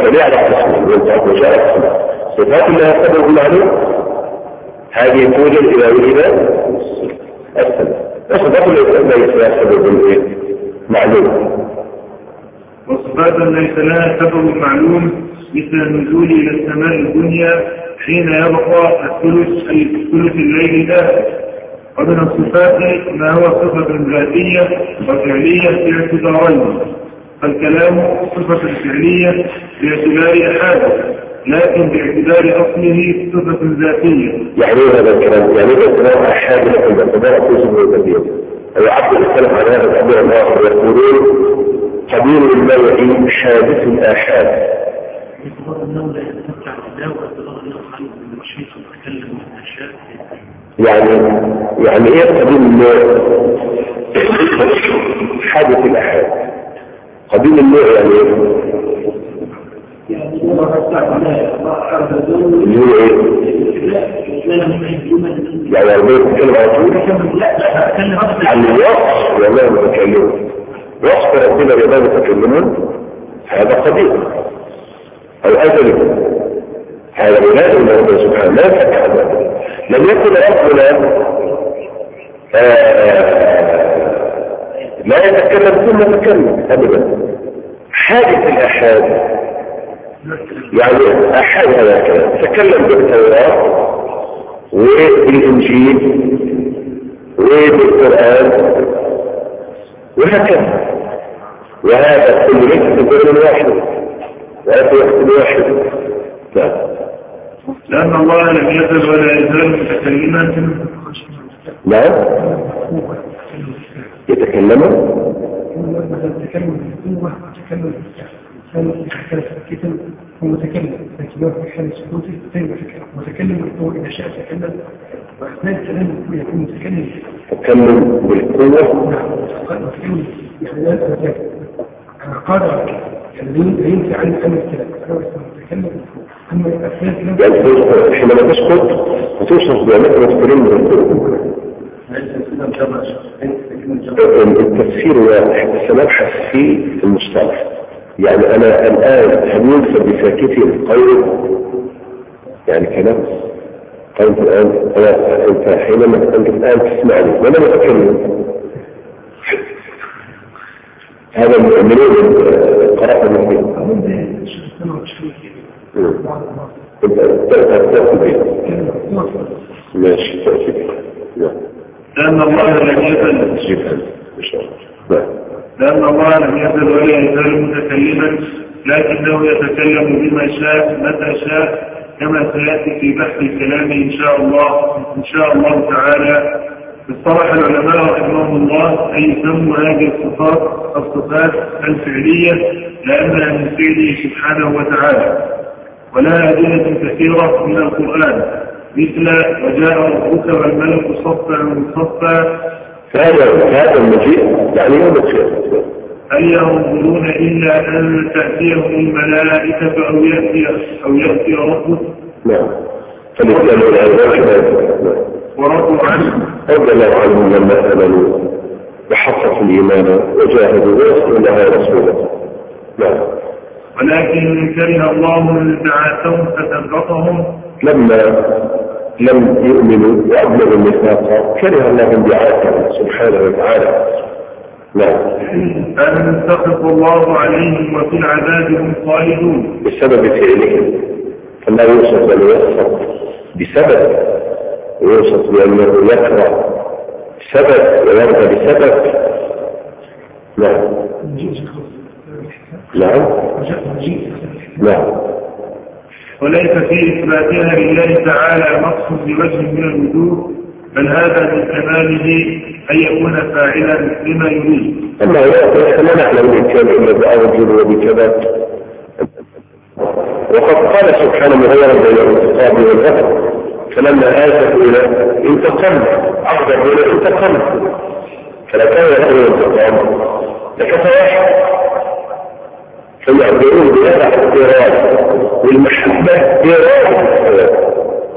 صفات لها سبب معلوم هذه توجد إلى وجد السبب. وصفات ليس لها سبب معلوم. وصفات ليس لها سبب معلوم مثل النزول إلى السماء الدنيا حين يبقى الثلث أي ثلث الليل داخل. ومن الصفات ما هو صفة ذاتية وفعلية في اعتبارين. فالكلام صفة فعلية باعتبار حادث لكن باعتبار أصله صفة ذاتية. يعني هذا الكلام يعني باعتبار حادث باعتبار صفة ذاتية. العبد السلف على هذا الأمر الله يقولون قبيل الموعي حادث الآحاد. باعتبار أنه لا يتمتع بالله واعتبار أنه خالق من المشيخ ويتكلم من الأشياء. يعني يعني ايه قبيل النوع حادث الأحاد قبيل النوع يعني ايه اللي هو ايه يعني ربنا يتكلم على طول عن الوصف والله متكلم وصف ربنا بما يتكلمون هذا قبيل او أزل هذا لازم ربنا سبحانه لا يفك هذا لم يكن ربنا لا يتكلم ثم يتكلم ابدا. حادث الأحاد يعني أحد هذا الكلام تكلم بالتوراة وبالإنجيل وبالقرآن وهكذا وهذا كل ليس بقول واحد وهذا يحكم واحد. لا لأن الله لم يزل ولا يزال متكلما. لا يتكلم يتكلم بالقوة ويتكلم بالكتاب هو متكلم لكن هو في حال سكوته متكلم بالقوة إذا شاء تكلم وأثناء الكلام يكون متكلم تكلم بالقوة. نعم متكلم يعني لا قادر يعني ينفي عن عن الكلام أنا أتكلم أما الأفعال يعني حينما تسكت وتوصف بأنك مستقيم من الدول التفسير واضح سنبحث فيه في المصطلح. يعني أنا الآن هل ينسب بساكتي القول يعني كلام قلت الآن أنا أنت حينما أنت الآن تسمعني وأنا متكلم هذا المؤمنين قراءة المؤمنين انت تأتي بيه ماشي تأتي بيه لأن الله لم يزل جيبها إن شاء الله لأن الله لم يزل ولا يزال متكلما لكنه يتكلم بما شاء متى شاء كما سيأتي في بحث الكلام إن شاء الله إن شاء الله تعالى. اصطلح العلماء رحمهم الله أن يسموا هذه الصفات الصفات الفعلية لأنها من فعله سبحانه وتعالى ولها أدلة كثيرة من القرآن مثل وجاء ربك والملك صفا صفا. هذا هذا المجيء يعني يوم القيامة هل ينظرون إلا أن تأتيهم الملائكة أو يأتي أو يأتي ربك. نعم فالإسلام الآن ورضوا عنه رضي الله عنهم لما آمنوا وحققوا الإيمان وجاهدوا ويصلوا لها رسوله. نعم ولكن كره الله بعاثهم فتنقطهم لما لم يؤمنوا وأبلغوا الميثاق كره الله بعاثهم سبحانه وتعالى. نعم أن سخط الله عليهم وفي العذاب هم خالدون بسبب فعلهم فلا يوصف بل يسخط بسبب يوصف بأنه يكره بسبب ويرضى بسبب. نعم نعم نعم وليس في إثباتها لله تعالى نقص بوجه من الوجوه بل هذا من كماله أن يكون فاعلا لما يريد. أما لا نعلم الإنسان إلا بأرجل وبكذا وقد قال سبحانه مغيرا بين الانتقام والغضب فلما آسفوا إلى انتقام أقدر إلى انتقام فلا كان يأخذ الانتقام لكفى واحد فيعبرون بهذا الاضطراب والمحبة إرادة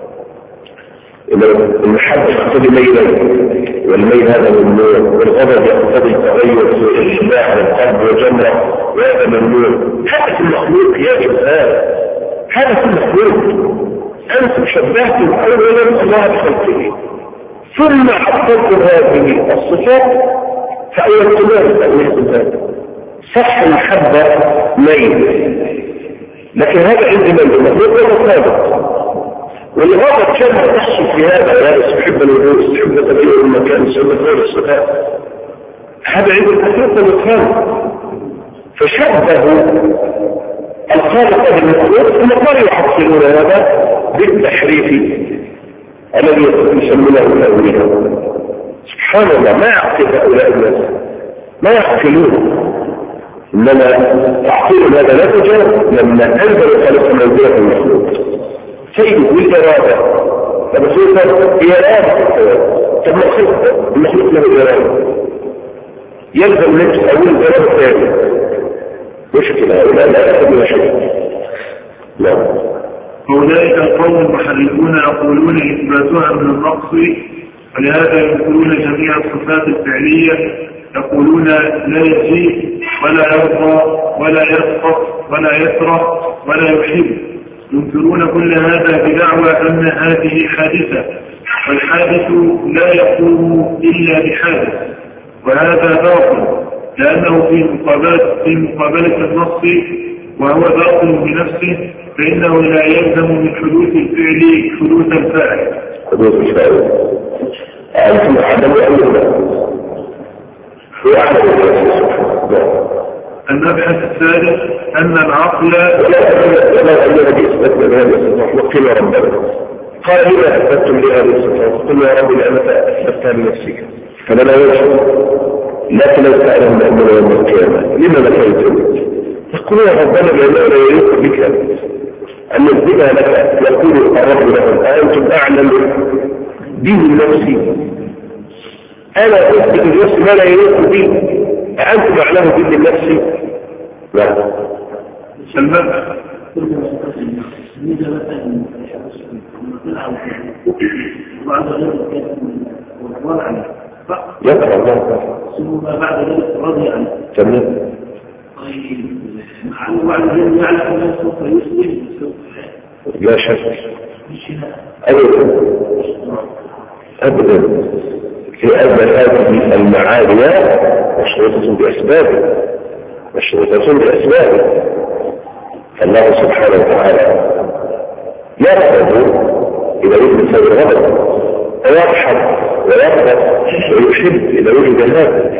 المحبة تقتضي ميلا والميل هذا ممنوع والغضب يقتضي تغير سوء الإشباع والقلب وجمرة وهذا ممنوع. هذا في المخلوق يا إنسان هذا في المخلوق أنتم شبهتم أولا الله بخلقه ثم عطلتم هذه الصفات فأيضتمون الصفات صح المحبة ميل لكن هذا عندي ميل المخلوق هو ثابت والغضب كان تحصل في هذا هذا استحب الوجود استحب تغيير المكان استحب تغيير الصفات هذا عند المخلوق والخالق فشبهوا الخالق بالمخلوق ثم قالوا يحصلون هذا بالتحريف الذي يسمونه تأويلا. سبحان الله ما يعقل هؤلاء الناس ما يعقلون انما تعقيل هذا لا تجاوز لما انزل خالق منزله المخلوق سيد والإرادة فبصير هي إرادة طب المخلوق له إرادة يلزم نفس أول إرادة ثانية مشكل هؤلاء لا يأخذ شيء. لا أولئك القوم المحرفون يقولون إثباتها من النقص ولهذا ينكرون جميع الصفات الفعلية يقولون لا يجيء ولا يرضى ولا يسقط ولا يسرى ولا يحب ينكرون كل هذا بدعوى أن هذه حادثة والحادث لا يقوم إلا بحادث وهذا باطل لأنه في مقابلة, في مقابلة النص وهو باطل بنفسه فإنه لا يلزم من حدوث الفعل حدوث الفاعل. حدوث الفاعل أنتم عدم أمرنا هو أعلم الناس. المبحث الثالث أن العقل ولا أن الذي أثبتنا بهذه الصفات وقل ربنا قال لما أثبتم لهذه الصفات قلنا يا رب لأنك أثبتها لنفسك فلا لا يجب لكن لو تعلم أننا يوم القيامة لما نفيتم يقول يا ربنا لأنه لا يليق بك أن نثبتها لك يقول الرب لهم أنتم أعلم به نفسي أنا أثبت النفس ما لا يليق بي أنتم أعلم به النفس لا المذهب يقرأ الله ثم بعد ذلك رضي عنه. تمام. طيب مع أنه بعد ذلك يعلم أنه سوف يسلم لا شك أبدا أبدا في أن هذه المعاني مشروطة بأسبابه مشروطة بأسبابه فالله سبحانه وتعالى يرغب إذا وجد سوء الغضب ويرحم ويرغب ويحب إذا وجد هذا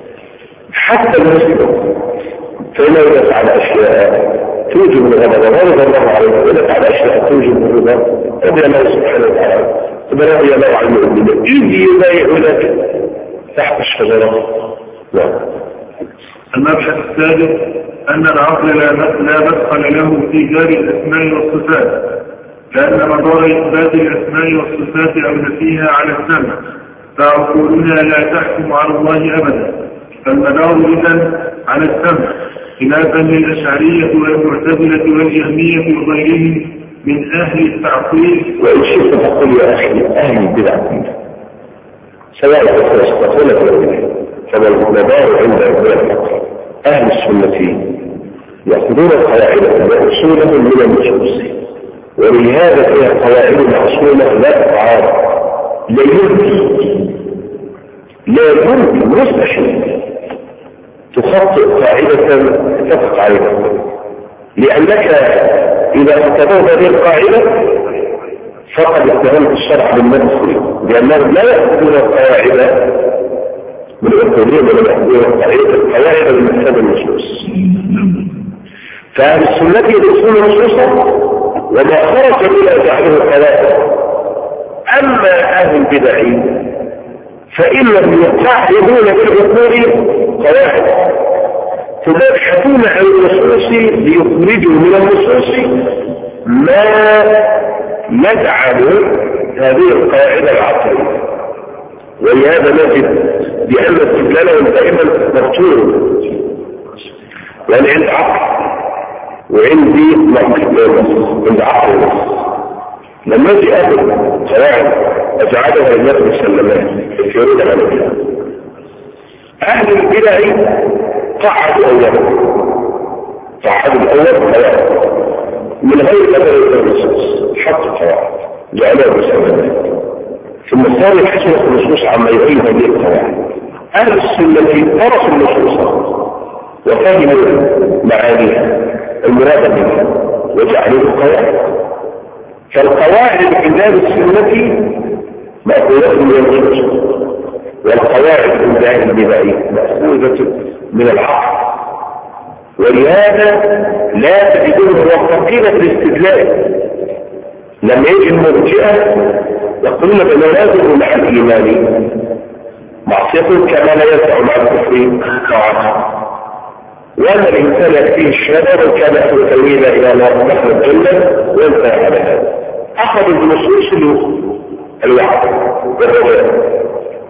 حتى المسلم فإنه يفعل أشياء توجب الغضب وغضب الله عليه ويفعل أشياء توجب الغضب رضي الله سبحانه وتعالى ثم رضي الله عن المؤمنين إذ يبايع لك تحت الشجرة. نعم. المبحث الثالث أن العقل لا مدخل له في دار الأسماء والصفات لأن مدار إثبات الأسماء والصفات أو نفيها على السمع فعقولنا لا تحكم على الله أبدا فالمدار إذن على السمع خلافا للأشعرية والمعتزلة والجهمية وغيرهم من أهل التعطيل. وإن شئت تقول يا أخي أهل البدع سواء تستطيع ولا فما المدار عند أهل أهل السنة يأخذون القواعد وأصولهم من النصوص ولهذا هي قواعد معصومة لا تعارض لا يمكن لا يمكن مستحيل تخطئ قاعدة تتفق عليها لأنك إذا اعتبرت هذه القاعدة فقد اتهمت الشرع بالنفس لأنهم لا يأخذون القواعد من الأصولية ولا يأخذون القواعد من مكتب النصوص فأهل السنة يدرسون نصوصا وما خرج إلى جعله القواعد. أما أهل البدع فإنهم يقعدون بالعقول قواعد ثم يبحثون عن النصوص ليخرجوا من النصوص ما يجعل هذه القواعد العقلية ولهذا نجد بأن استدلالهم دائما مقتول يعني عند عقل وعندي عند عقل لما يجي أهل قواعد أجعلها الناس مسلمات يفيرون عليها أهل البدع قعدوا أولا قعدوا الأول قواعد من غير قدر النصوص حط قواعد جعلها مسلمات ثم صار يحسن النصوص عما يعين هذه القواعد. أهل السنة درسوا النصوص وفهموا معانيها المراد بها وجعلوا قواعد فالقواعد في أهل السنة مأخوذة من النصوص والقواعد عند أهل البدع مأخوذة من العقل ولهذا لا تجدون موفقين في الاستدلال لما يجي المرجئة يقولون بنوازل مع الإيمان معصية كما لا يدفع مع الكفر طاعة وأن الإنسان يكفيه الشهادة وكان يتويل إلى الله نحن الجنة وانتهى على هذا أخذوا بنصوص الوعد والرجاء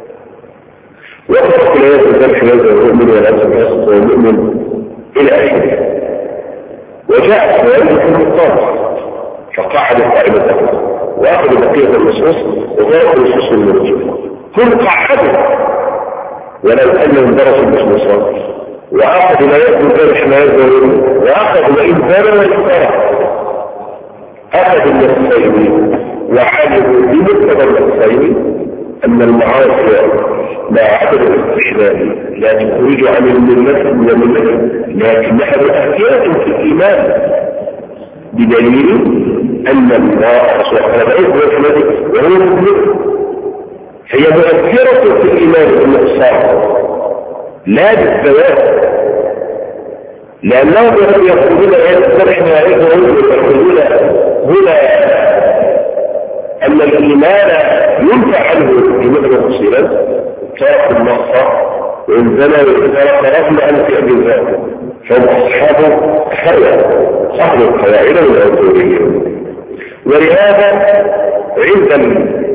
وقت كليات الذبح يزل المؤمن والأسف يسط والمؤمن إلى آخره وجاءت سؤال في المطار فقعد قائمة وأخذ بقية النصوص وغير النصوص المرجئة كل قعدوا ولو أنهم درسوا النصوصات وأخذوا لا يكون ذلك ما يزل وأخذوا وإن ذلك وإفترى أخذوا النصين وعالموا بمقتضى النصين أن المعاصي لا عدد الاستحلال لا تخرج عن الملة من الملة لكنها مؤثرة في الإيمان بدليل أن الله سبحانه وتعالى وهو مؤمن هي مؤثرة في الإيمان والنقصان لا بالزواج لأنهم يقولون يتبعنا عليهم ويقولون هنا أن الإيمان ينفع عنه بمثل تفصيلا ترك النص وإنزل وإنزل رغم أن في أبي ذاته فهم أصحاب حياة صاحب القواعد والأوتورية ولهذا عند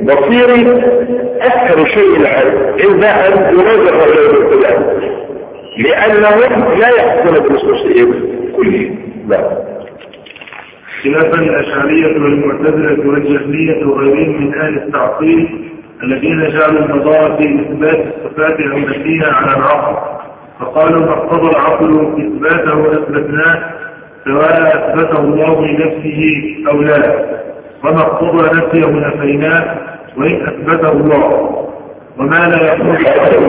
البصير أكثر شيء العلم عند أن ينازع إلى الابتداء لأنهم لا يحكمون بالنصوص إيه كله. لا خلافا الأشعرية والمعتزلة والجهمية وغيرهم من أهل التعطيل الذين جعلوا النظارة في إثبات الصفات أو نفيها على العقل، فقالوا ما اقتضى العقل إثباته أثبتناه سواء أثبته الله لنفسه أو لا، وما اقتضى نفيه نفيناه وإن أثبته الله، وما لا يقتضي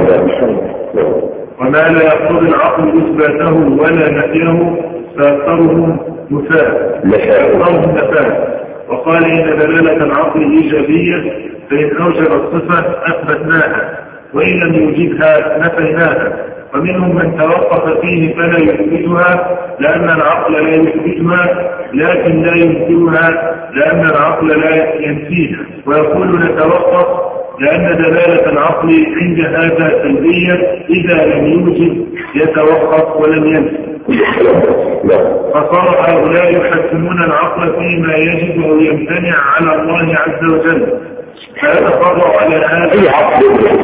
وما لا يقتضي العقل إثباته ولا نفيه فأكثرهم نفاة فأكثرهم نفاة. وقال إن دلالة العقل إيجابية، فإن أوجب الصفة أثبتناها وإن لم يوجبها نفيناها، ومنهم من توقف فيه فلا يثبتها لأن العقل لا يثبتها لكن لا ينكرها لأن العقل لا ينفيها، ويقول نتوقف لأن دلالة العقل عند هذا سلبية إذا لم يوجب يتوقف ولم ينفي. فصار هؤلاء يحكمون العقل فيما يجب أو يمتنع على الله عز وجل، فيتفرع على هذا أي عقل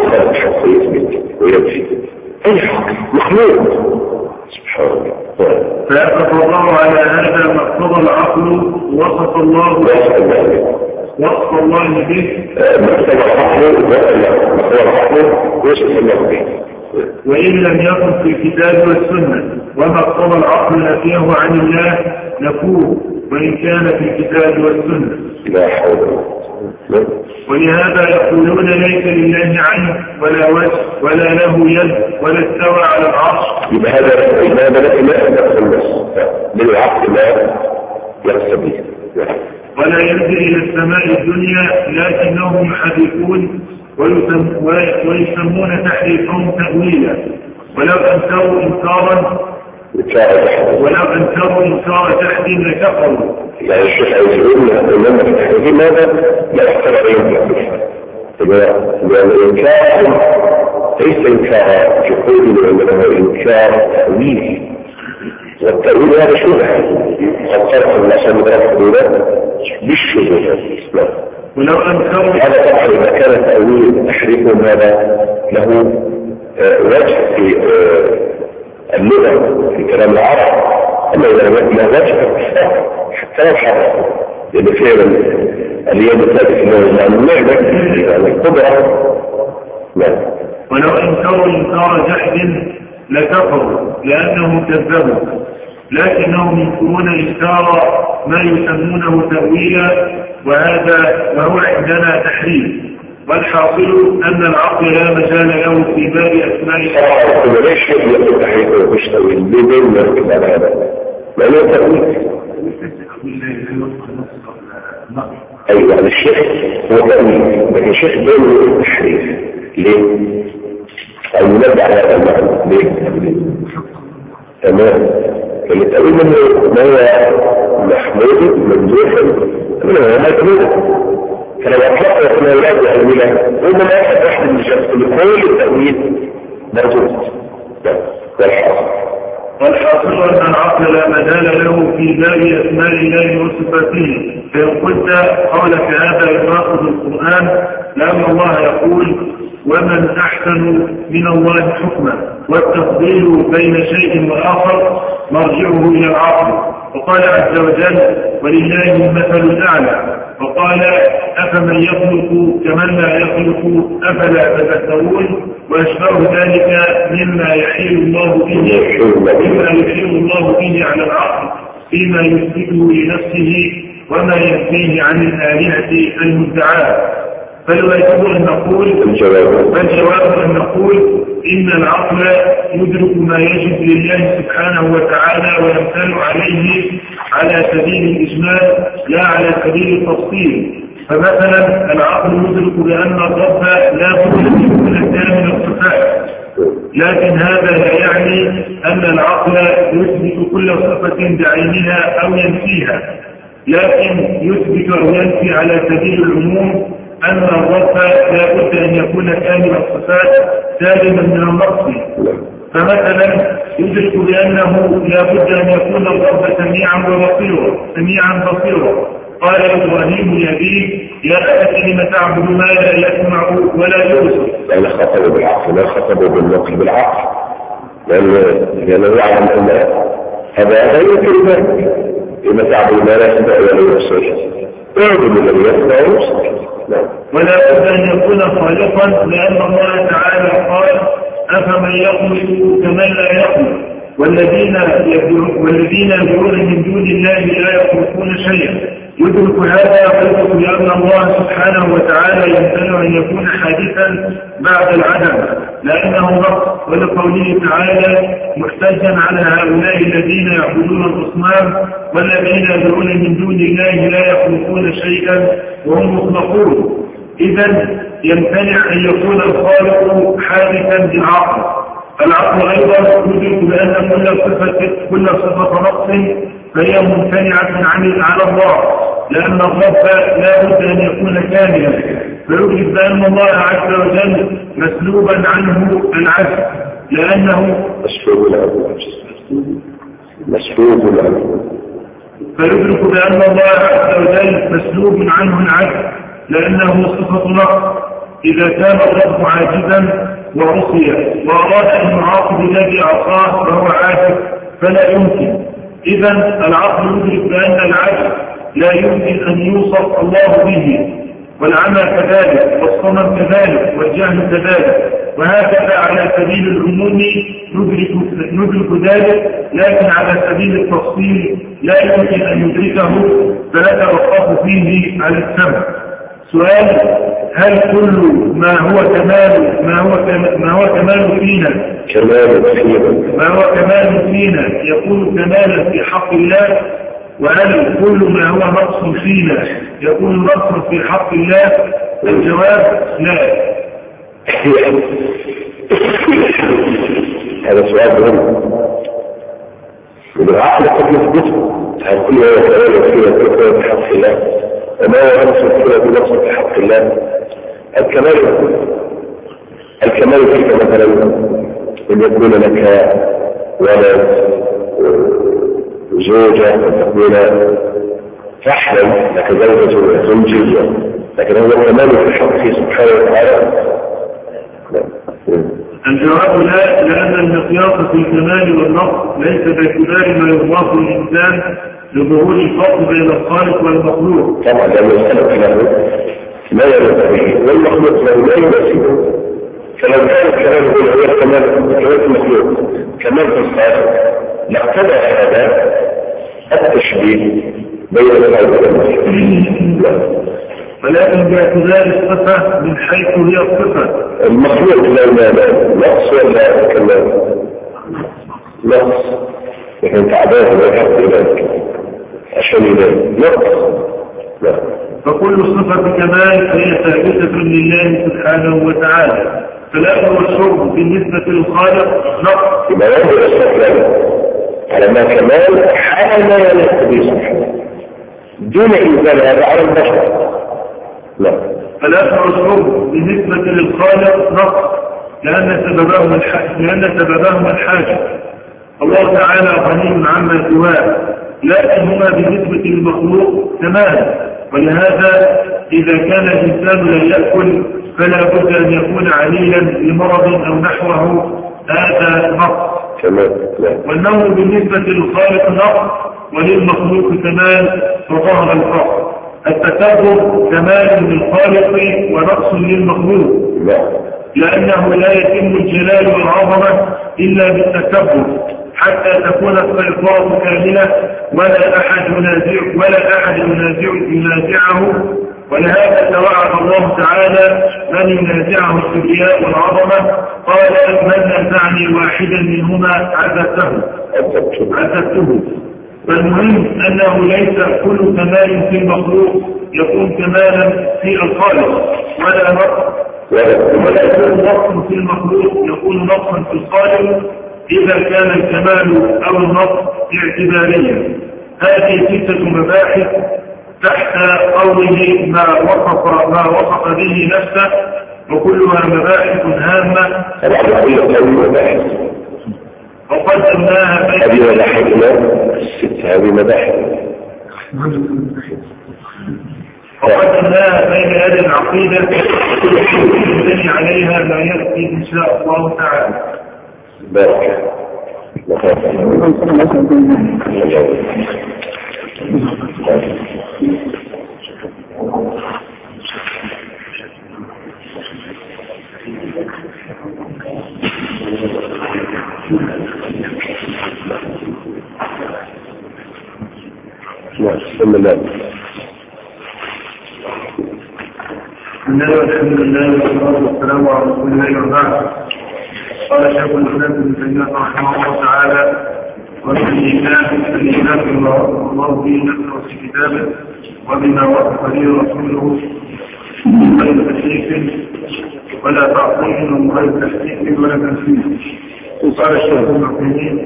ويمشي أي عقل مخلوق سبحان الله. فيتفرع على هذا ما اقتضى العقل وصف الله وصف الله به مقتضى العقل مقتضى العقل وصف الله به، وإن لم يكن في الكتاب والسنة، وما اقتضى العقل نفيه عن الله نفوه وإن كان في الكتاب والسنة. لا حول ولا. ولهذا يقولون ليس لله عين ولا وجه ولا له يد ولا استوى على العرش. يبقى هذا هذا لا يقصد الناس بالعقل لا يقصد به. ولا ينزل إلى السماء الدنيا لكنهم يحرفون ويسمون تحريفهم تأويلا، ولو أنكروا إنكارا ولو أنكروا إنكار تحت لكفروا. يعني الشيخ عايز يقول لنا في التحريف ماذا لا يحتمل أن ينكر، لأن الإنكار ليس إنكار جحود وإنما إنكار تأويل، والتأويل هذا شبهة والطرف الناس مترفضون بالشبهة. ولو أنكروا هذا طبعا إذا كان تأويل تحريفهم هذا له وجه في اللغة في كلام العرب، أما إذا لا وجه حتى لا حرف، لأن فعلا اليد الثالث في الله النعمة يعني القدرة. ولو أنكروا إنكار جحد لكفروا لأنهم كذبوا، لكنهم ينكرون إنكار ما يسمونه تأويلا، وهذا وهو عندنا تحريف. والحاصل أن العقل لا مجال له في باب أسماء الله. ليش يقول تحريف ومش تأويل؟ بدون نركز على هذا ما له تأويل. أيوة الشيخ هو تأويل، لكن الشيخ بينه التحريف. ليه؟ أو نرجع على هذا المعنى. ليه؟ تمام. فالتأويل ما هو محمود ممدوح منه هو مجمود، فلو أطلقوا يكون أولاد وأولاد هم ما يحب واحد من الشخص لكل التأويل موجود. والحاصل أن العقل لا مجال له في باب أسماء الله وصفاته، فإن قلت قولك هذا يناقض القرآن، لأن الله يقول ومن أحسن من الله حكما، والتفضيل بين شيء وآخر مرجعه إلى العقل. وقال عز وجل ولله المثل الأعلى، وقال أفمن يخلق كمن لا يخلق أفلا تذكرون، وأشبه ذلك مما يحيل الله به مما يحيل الله به على العقل فيما يثبته لنفسه وما ينفيه عن الآلهة المدعاة. فالواجب أن نقول فالجواب أن نقول إن العقل يدرك ما يجب لله سبحانه وتعالى ويمتنع عليه على سبيل الإجمال لا على سبيل التفصيل. فمثلا العقل يدرك بأن الرب لا بد أن يكون كامل الصفات، لكن هذا لا يعني أن العقل يثبت كل صفة بعينها أو ينفيها، لكن يثبت أو ينفي على سبيل العموم أن الرب لا بد أن يكون كامل الصفات سالما من النقص. فمثلا يدرك بأنه لا بد أن يكون الرب سميعا وبصيرا سميعا بصيرا. قال إبراهيم لأبيه يا أبت لم تعبد ما لا يسمع ولا يبصر. لا خطبوا بالعقل لا خطبوا بالنقل بالعقل. لأنه يعلم أن هذا لا يمكن ذلك. لما تعبد ما لا يسمع ولا يبصر اعبد الذي يسمع ويبصر. ولا بد أن يكون خالقا، لأن الله تعالى قال أفمن يخلق كمن لا يخلق والذين والذين يدعون من دون الله لا يخلقون شيئا. يدرك هذا خلقه لأن الله سبحانه وتعالى يمتنع أن يكون حادثا بعد العدم لأنه نقص، ولقوله تعالى محتجا على هؤلاء الذين يعبدون الأصنام والذين يدعون من دون الله لا يخلقون شيئا وهم مخلقون. إذا يمتنع أن يكون الخالق حادثا بالعقل. العقل أيضا يدرك بأن كل صفة كل صفة نقص فهي ممتنعة على الله، لأن الرب لا بد أن يكون كاملا، فيدرك بأن الله عز وجل مسلوبا عنه العجز لأنه مسلوب العجز مسلوب العجز فيدرك بأن الله عز وجل مسلوب عنه العجز لأنه صفة نقص. إذا كان الرب عاجزا وعصي وأراد أن يعاقب الذي عصاه فهو عاجز فلا يمكن. إذا العقل يدرك بأن العجز لا يمكن أن يوصف الله به، والعمى كذلك والصمم كذلك والجهل كذلك، وهكذا على سبيل العموم ندرك, ندرك ذلك، لكن على سبيل التفصيل لا يمكن أن يدركه فنتوقف فيه على السمع. سؤال: هل كل ما هو كمال ما هو كمال ما هو كمال فينا كمال فينا ما هو كمال فينا يكون كمالا في حق الله؟ وهل كل ما هو نقص فينا يكون نقصا في حق الله؟ الجواب لا. هذا سؤال مهم. بالعقل قد يثبته هل كل ما يتغير فينا في حق الله وما هو نقص فينا بنقص في حق الله؟ الكمال الكمال فيك مثلا ان يكون لك ولد زوجة وتكون فحلا لك زوجة تنجز، لكن هذا الكمال في حقه سبحانه وتعالى. الجواب لا، لأن المقياس في الكمال والنقص ليس باعتبار ما يضاف الإنسان لظهور الفرق بين الخالق والمخلوق. طبعا لأن الخالق له ما يرد به والمخلوق له لا يناسبه، فلو كان الكلام هو الكمال في المخلوق كمال في الخالق لاقتضى هذا التشبيه بين الخالق والمخلوق، ولكن باعتبار الصفة من حيث هي الصفة. المخلوق له ماذا؟ نقص ولا كمال؟ نقص، لكن تعبان لا يحق ذلك عشان ينام نقص. لا، فكل صفة كمال هي ثابتة لله سبحانه وتعالى، فالأكل والشرب بالنسبة للخالق نقص. يبقى ينظر استقلاله على ما كمال حال ما يليق به سبحانه دون إنزال هذا على البشر. لا، فالأكل والشرب بالنسبة للخالق نقص لأن سببهما الحاجة لأن سببهما الحاجة. الله تعالى غني عما سواه، لكن هما بالنسبة للمخلوق كمال، ولهذا إذا كان الإنسان لا يأكل فلا بد أن يكون عليلا لمرض أو نحوه، هذا نقص. والنوم بالنسبة للخالق نقص وللمخلوق كمال، فظهر الفرق. التكبر كمال للخالق ونقص للمخلوق، لأنه لا يتم الجلال والعظمة إلا بالتكبر حتى تكون السيطرة كاملة ولا أحد ينازع ولا أحد ينازع ينازعه. ولهذا توعد الله تعالى من ينازعه الكبرياء والعظمة، قال: من نازعني واحدا منهما عذبته عذبته. فالمهم أنه ليس كل كمال في المخلوق يكون كمالا في الخالق، ولا نقص ولا يكون نقص في المخلوق يكون نقصا في الخالق إذا كان الكمال أو النقص اعتباريا. هذه ستة مباحث تحت قوله ما وصف ما وصف به نفسه، وكلها مباحث هامة وقدمناها هذه مباحث الست هذه مباحث وقدمناها بين يد العقيدة يبني عليها ما يأتي إن شاء الله تعالى. بارك بسم الله. الحمد لله والصلاة والسلام على رسول الله وبعد. قال شيخ الإسلام ابن تيمية رحمه الله تعالى: والإيمان الإيمان بما الله به نفسه في كتابه وبما وصف به رسوله من غير تشريك ولا تعطيل ومن غير تشريك ولا تنسيق. قال الشيخ ابن تيمية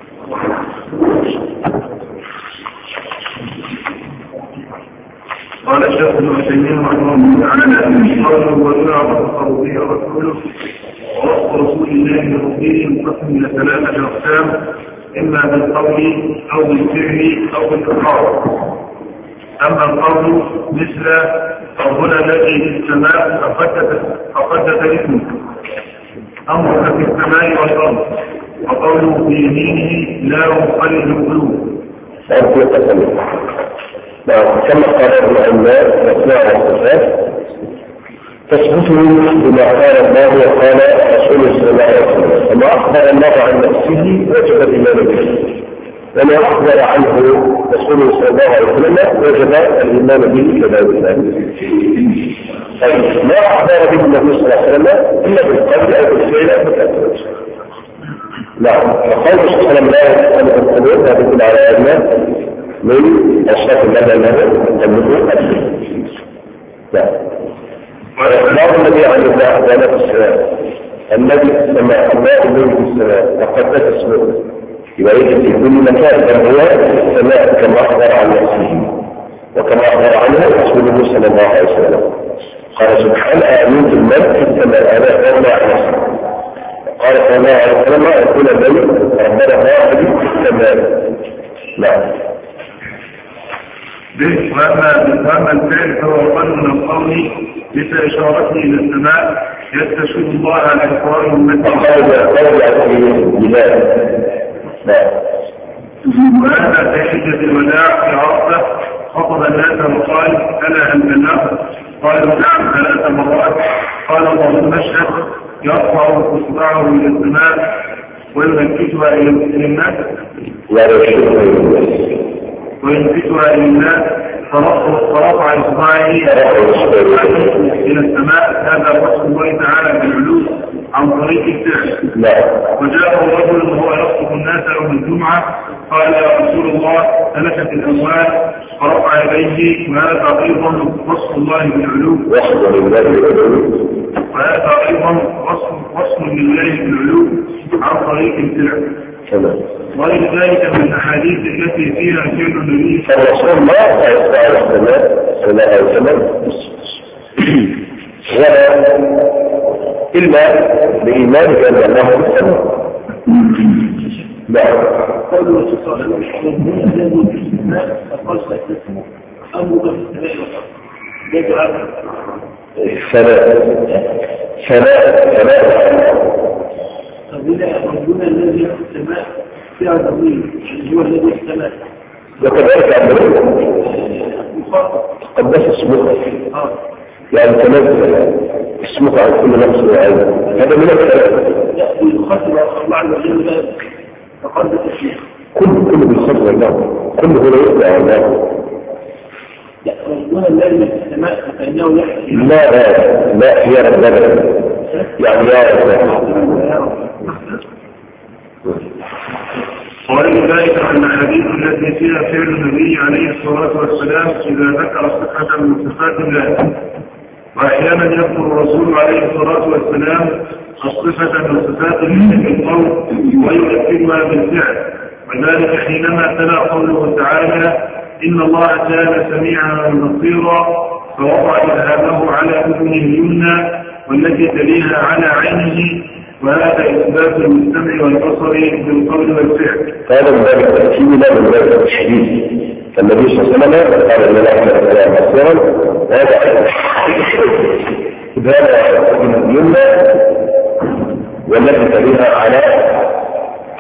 قال الشيخ ابن تيمية رحمه الله تعالى: قوله وجاء وصف به رسوله ووصف رسول الله برسوله منقسم الى ثلاثه اقسام، اما بالقول او بالفعل او بالاقرار. اما القول مثل ربنا الذي في السماء فقدس اسمه، امرك في السماء والارض، وقوله في يمينه لا مخلد القلوب. كما قال العلماء الاسماء والصفات تثبت بما قال الله وقال رسوله صلى الله عليه وسلم، وما اخبر الله عن نفسه وجب الايمان به، وما اخبر عنه رسوله صلى الله عليه وسلم وجب الايمان به كذلك. طيب ما اخبر به النبي صلى الله عليه وسلم الا بالقول او بالفعل او بالتاكيد. نعم، فقول صلى الله عليه وسلم لا يسال القلوب هذا على علماء من أشخاص الله أنه تملكه أجل. نعم. والإخبار الذي عن الله تعالى في السماء الذي في السماء الله الذي في السماء تقدس اسمه، يبقى يجب في كل مكان فهو في السماء كما أخبر عن نفسه وكما أخبر عنه رسوله صلى الله عليه وسلم. قال سبحانه: آمنت الملك في السماء أنا أغنى عن نفسه. قال صلى الله عليه وسلم: يقول البيت ربنا واحد في السماء. نعم. وأما الفعل فهو قول من القول مثل إشارته إلى السماء يستشهد الله على إقرار المسجد. وهذا في حجة الوداع في عرفة خطب الناس وقال: ألا أنت الناس؟ قالوا: نعم ثلاث مرات. قال: اللهم اشهد. يرفع إصبعه إلى السماء وينكتها إلى الناس وينفتها إلى الناس فرفع إصبعه إلى السماء. هذا وصف الله تعالى بالعلو عن طريق الفعل. وجاءه رجل وهو يخطب الناس يوم الجمعة قال: يا رسول الله هلكت الأموال، فرفع إليه. وهذا أيضا وصف الله بالعلو وهذا أيضا وصف لله بالعلو عن طريق الفعل. وغير ذلك من الأحاديث التي فيها فعل النبي صلى الله عليه وسلم ولا إلا بإيمان بأن الله في السماء. نعم. قوله صلى الله عليه وسلم: في السماء فقال سيكون أمرك في السماء والأرض. يجعل سماء سماء سماء ربنا الذي في السماء فيها تضمين هو الذي في السماء. وكذلك قدس اسمه يعني تنزل اسمه عن كل نفس وعين. هذا من الكلام يأتي الخطر الله عز وجل فقدس الشيخ كل كل بالخطر الله كله لا يطلع الله. ربنا الذي في السماء فإنه يحكي لا لا لا هي ربنا يعني يا ربنا. وغير ذلك أن الحديث التي فيها فعل النبي عليه الصلاة والسلام إذا ذكر صفة من صفات الله، وأحيانا يذكر الرسول عليه الصلاة والسلام الصفة من صفات الله بالقول ويؤكدها بالفعل. وذلك حينما تلا قوله تعالى: إن الله كان سميعا بصيرا، فوضع إذهابه على أذنه اليمنى والتي تليها على عينه، وهذا إثبات المستمع والبصر بالقول والفعل. هذا من ذلك التأكيد لا من ذلك التشديد. فالنبي صلى الله عليه وسلم قال إن الله كان بصيرا، وهذا إذهاب اليمنى والتي تليها على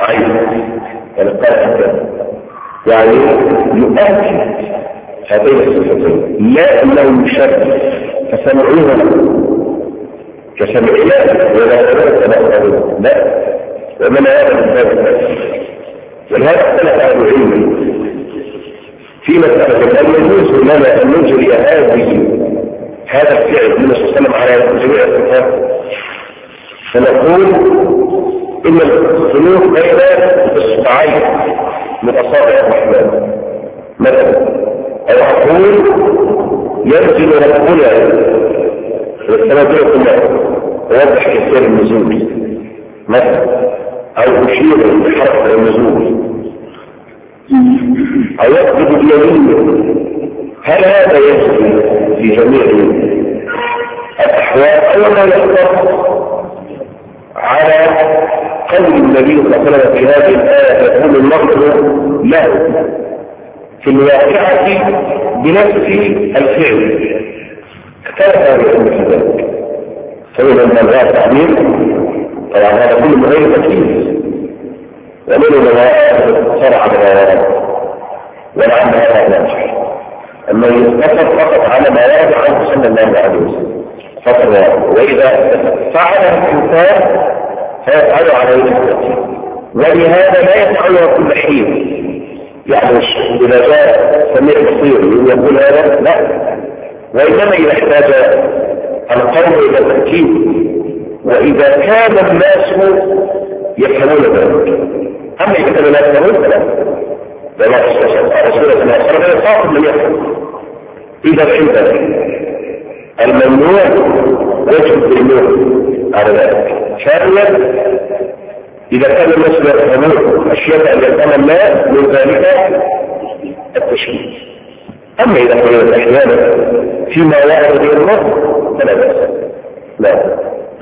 عين يعني قال يعني يؤكد هذين الصفتين لا انه يشرف كسمعوها كسمعنا ولا سمعنا لا ومن هذا الباب ولهذا اختلف اهل العلم في مسألة أن يجوز لنا أن نجري هذه هذا الفعل من صلى الله عليه وسلم على جميع الصفات فنقول إن السلوك بين إصبعين من أصابع الرحمن مثلا أو أقول ينزل ربنا والسماء كلها ويوضح كثير النزول مثلا أو أشير بحرف النزول أو يقبض بيمينه هل هذا يجري في جميع الأحوال أو لا يقبض على قول النبي صلى الله عليه وسلم في هذه الآية يكون النظر له في الواقعة بنفس الفعل اختلف العلم في ذلك فإذا من هذا تعبير طبعا هذا كله من غير تكليف ومنه من صار على الغرارات ولا عند هذا ناجح أما يتفق فقط على ما ورد عنه صلى الله عليه وسلم فقط وإذا فعل الإنسان فيفعل عليه التكليف ولهذا لا يفعلها كل حين يعني إذا جاء سميع بصير يقول هذا لا وإنما إذا احتاج القول إلى التأكيد وإذا كان الناس يفهمون ذلك أما إذا كان الناس يفهمون فلا لا تستطيع رسول الله صلى الله عليه وسلم صاحب من يفهم إذا عند الممنوع وجب بالنور على ذلك ثانيا إذا كان الناس يفهمون أشياء أن يفهم الناس من ذلك التشريع أما إذا كانت أحيانا فيما يعرض به النص فلا بأس لا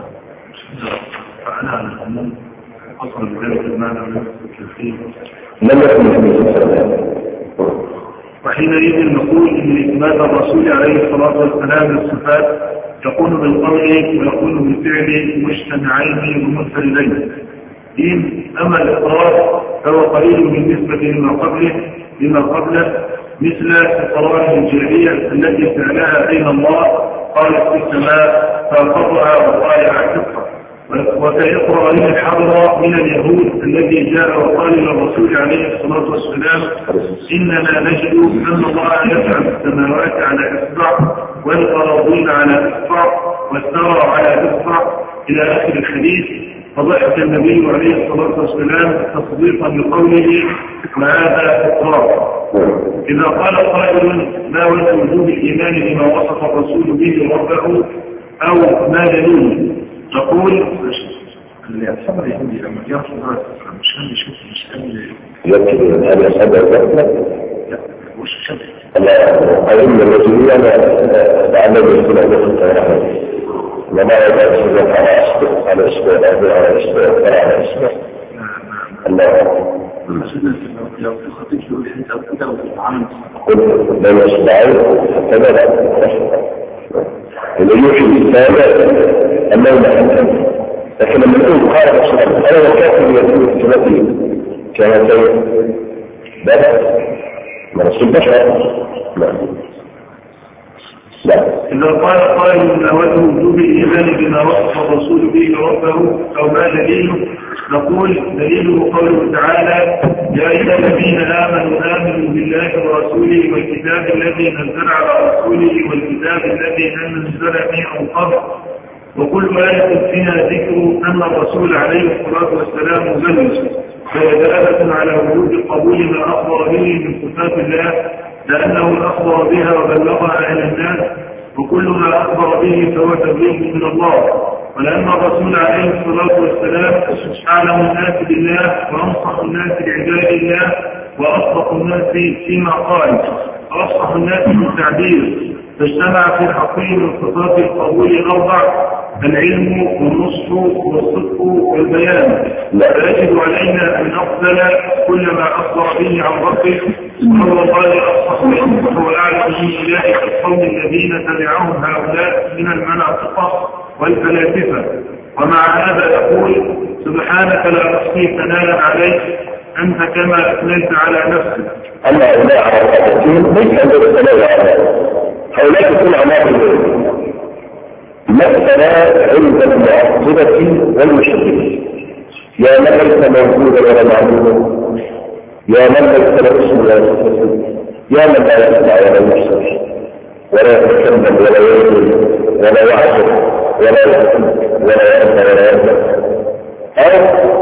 أصل ذلك المعنى لم يكن في السلام وحينئذ نقول إن إثبات الرسول عليه الصلاة والسلام للصفات يكون بالقول ويكون بالفعل مجتمعين ومنفردين إن أما الإقرار فهو قليل بالنسبة لما قبله لما قبله مثل القرار الجاهلية التي فعلها أين الله قالت في السماء فأخذها وقال كفر وكإقرارين الحضر من اليهود الذي جاء وقال للرسول عليه الصلاة والسلام إننا نجد أن الله يجعل السماوات على إصبع والأراضين على إصبع والثرى على إصبع إلى آخر الحديث فضحك النبي عليه الصلاة والسلام تصديقا لقوله وهذا إقرار. إذا قال قائل ما وجه وجوب الإيمان بما وصف الرسول به ربه أو ما دليل تقول اللي أصبر يهودي لما يرسل الله مش هم يشوف مش هم يكتب أن يصبر ذلك لا مش شبه لا أظن الرسولية لعله يكون أن يصبر لما يبقى يصبر على أسبق على أسبق على أسبق على أسبق الله لو تخطيت له الحين أو كده وتتعامل قلت بين أسبوعين كذا لا اللي يوحي بالسابق أنه لا أنتم لكن لما يقول قال الرسول أنا وكاتب يقول كمثل كهاتين بس ما رسول بشر لا لا إذا قال قائل ما وجه وجوب الإيمان بما وصف الرسول به ربه أو ما دليله نقول دليله قوله تعالى يا أيها الذين آمنوا آمنوا بالله ورسوله والكتاب الذي نزل على رسوله والكتاب الذي أنزل من قبل وكل آية فيها ذكر أن الرسول عليه الصلاة والسلام مبلغ فهي دلالة على وجود قبول ما أخبر به من صفات الله لأنه أخبر بها وبلغها إلى الناس وكل ما أخبر به فهو تبليغ من الله ولأن الرسول عليه الصلاة والسلام أعلم الناس بالله وأنصح الناس بعباد الله وأصدق الناس فيما قال وأصح الناس بالتعبير فاجتمع في حقه من صفات القبول الأربع العلم والنصح والصدق والبيان فيجب علينا أن نقبل كل ما أخبر به عن ربه وهو قال أصح وهو أعلم من أولئك القوم الذين تبعهم هؤلاء من المناطق والفلاسفة. ومع هذا يقول سبحانك لا نحصي ثناء عليك أنت كما أثنيت على نفسك. أما هؤلاء على الأساسين ليس عندهم الثناء على هؤلاء يكون عناء الليل مثلا عند المعصبة والمشركين يا من ليس موجودا ولا معلوما يا من ليس له اسم ولا صفة يا من لا يسمع ولا يبصر ولا يتكلم ولا يؤمن ولا يعزف ولا يحكم ولا يأذى ولا يأذى أو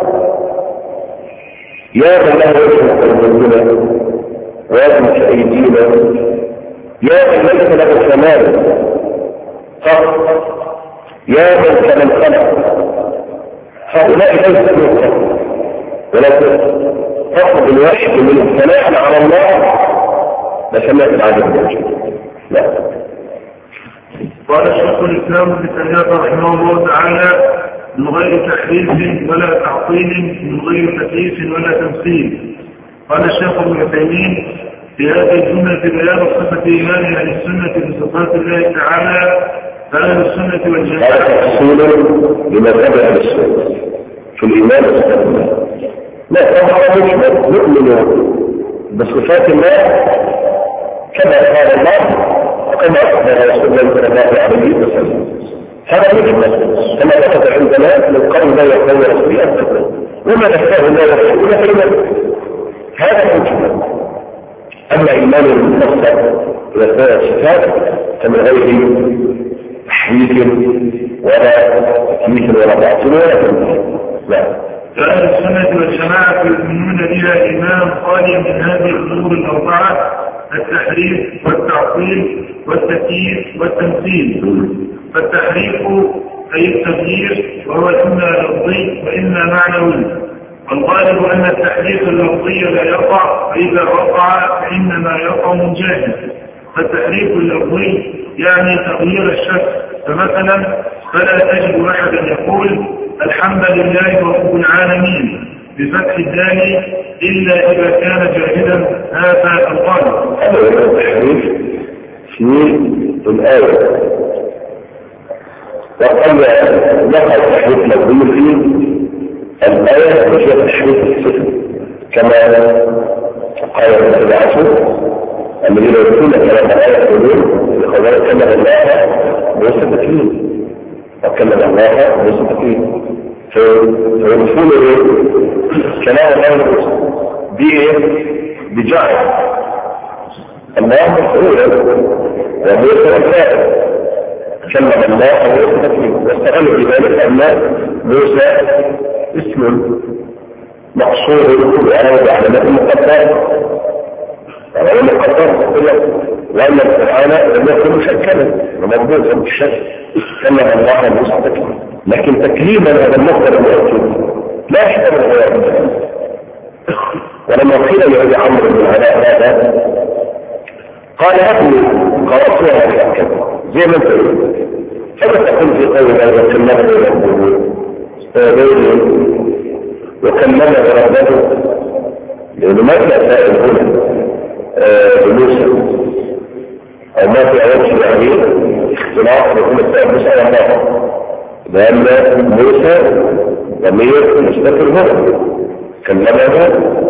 يا من له اسم قلوبنا ويدمس أيدينا يا من ليس له كمال فقط يا من كمن خلق هؤلاء ليس لهم ولكن فقط الواحد من الثناء على الله لسمعت العدد الوجود لا. قال شيخ الإسلام ابن تيمية رحمه الله تعالى من غير تحريف ولا تعطيل من غير تكييف ولا تمثيل. قال الشيخ ابن عثيمين في هذه الجملة بيان صفة إيمان أهل السنة بصفات الله تعالى فأهل السنة والجماعة. هذا تفصيل لمذهب أهل السنة في الإيمان والصفات. لا طبعا نؤمن بصفات الله كما قال الله وكما أخبر رسول الله صلى الله عليه وسلم. هذا يجب كما ثبت عندنا من قبل لا يكون رسول الله وما نفاه الله رسول الله هذا موجود. أما إيمان المفسر وثلاث صفات فمن غير تحريف ولا تكييف ولا تعطيل ولا تمثيل. لا. فأهل السنة والجماعة يؤمنون بها إيمان خاليا من هذه الأمور الأربعة التحريف والتعطيل والتكييف والتمثيل. فالتحريف أي التغيير وهو إما لفظي وإما معنوي. والغالب أن التحريف اللفظي لا يقع فإذا وقع فإنما يقع من جاهل. فالتحريف اللفظي يعني تغيير الشكل. فمثلا فلا تجد أحدا يقول الحمد لله رب العالمين بفتح الدال إلا إذا كان جاهلا هذا الغالب. هذا هو التحريف في الآية. وقال نقل التحريف لفظي في الآية وهي تحريف الصفر كما قال المتبعثون الذين يقولون كلام الآية يقولون لقد كلم الله موسى تكليم وكلم الله موسى تكليم فيقولون كلام الله موسى بجعل الله مفعولا وموسى الفاعل كلم الله موسى تكليم واستغلوا بذلك أن موسى اسم مقصود وعلى علامات المقدرة على المقدرة وأن سبحانه لم يكن مشكلا ومضبوطا بالشكل كلم الله موسى تكليما. لكن تكليما هذا المصدر الموجود لا يحتمل غير. ولما قيل لأبي عمرو بن العلاء هذا قال ابني قرأتها لأكد زي ما انت قلت فما تكون في قول الله وكلمه ربه وكلمه ربه لأنه ما في أسائل هنا بموسى أو ما في أوجه عليه اختلاف يكون السائل موسى على الله لأن موسى ضمير مستقر هنا كلمه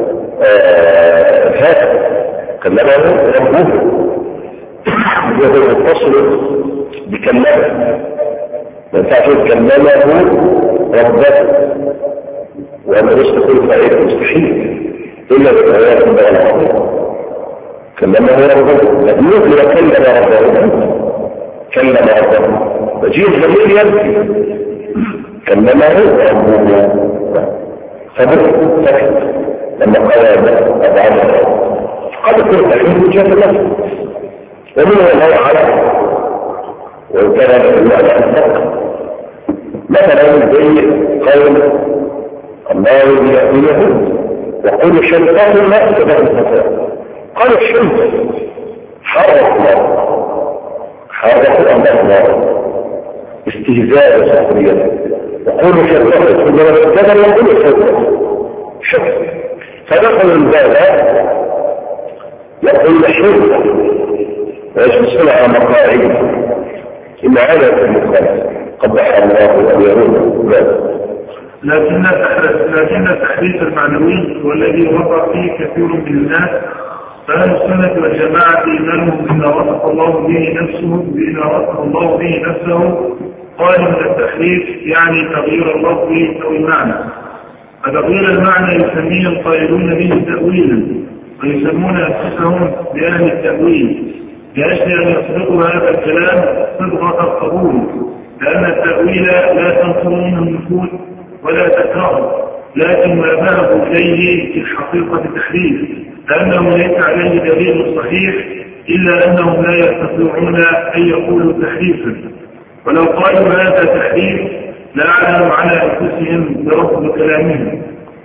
هذا كلمه ربه وهو متصل بكلمه ما ينفعش كلمه ربه وأن يستقل فعيد مستحيل إلا بالآيات البيانات كلمه ربه لكن يقول كلم ربه كلم ربه فجيء الضمير يبكي كلمه ربه فبكي سكت لما قال أضعاف قد كنت حين جاء النفس ومن الله على وإن كان الله على الفقر مثلا زي قول الله يأتيه وقول الشيطان لا تبقى الفتاة قال الشمس حرق الله حرق الله استهزاء وسخرية وقول الشيطان كذا يقول الشيطان شك فدخل الباب يقول الشرك ويسمى على مقاعد إن هذا المخالف قبح الله أن يرون لكن لكن التحديث المعنوي هو الذي وقع فيه كثير من الناس. فأهل السنة والجماعة إيمانهم بما وصف الله به نفسه بما وصف الله به نفسه قال من التحريف يعني تغيير اللفظ أو المعنى. فتغيير المعنى يسميه القائلون به تأويلا ويسمون أنفسهم بأهل التأويل لأجل أن يصدقوا هذا الكلام صدقة القبول، لأن التأويل لا تنصر منه النفوس ولا تكرهه، لكن ما ذهبوا إليه في الحقيقة تحريف، لأنه ليس عليه دليل صحيح إلا أنهم لا يستطيعون أن يقولوا تحريفا. ولو قالوا هذا تحريف لأعلنوا على أنفسهم برفض كلامهم.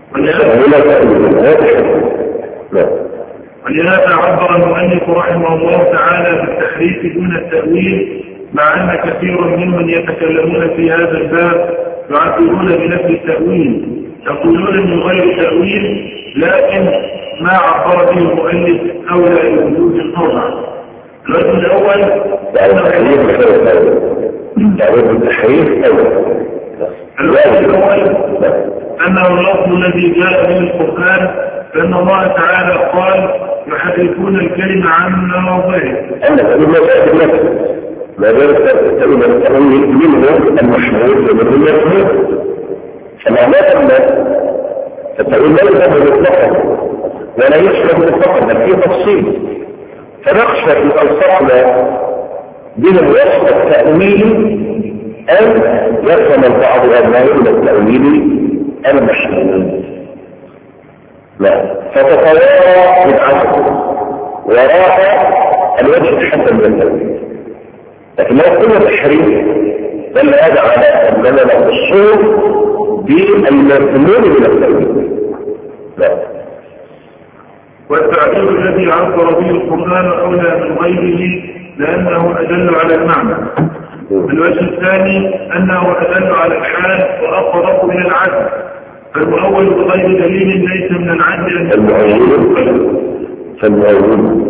ولهذا عبر المؤلف رحمه الله تعالى بالتحريف دون التأويل، مع أن كثيرا ممن يتكلمون في هذا الباب يعبرون بنفي التأويل، يقولون من غير تأويل، لكن ما عبر به المؤلف أولى لوجود النظر. الوجه الأول التحريف الوجه الأول أنه اللفظ الذي جاء به القرآن، فإن الله تعالى قال يحرفون الكلمة عن مواضعه. أنا أقول لك ما ذلك تقول التأويل منه المشهور ومنه المشهور، فمعناه أن التأويل لا يفهم مطلقا ولا يشبه مطلقا، بل فيه تفصيل. فنخشى إن ألصقنا بهم وصف التأويل أن يفهم البعض أبنائه من التأويل المشهور. لا فتتوارى بالعكس وراء الوجه الحسن من التأويل. لكن لو كنا تحريف بل هذا على أننا نقصر بالمضمون من التأويل. لا والتعبير الذي عبر به القرآن أولى من غيره لأنه أدل على المعنى. الوجه الثاني أنه أدل على الحال وأقرب من العدل، فالمؤول بغير دليل ليس من العدل أن المؤول فالمؤول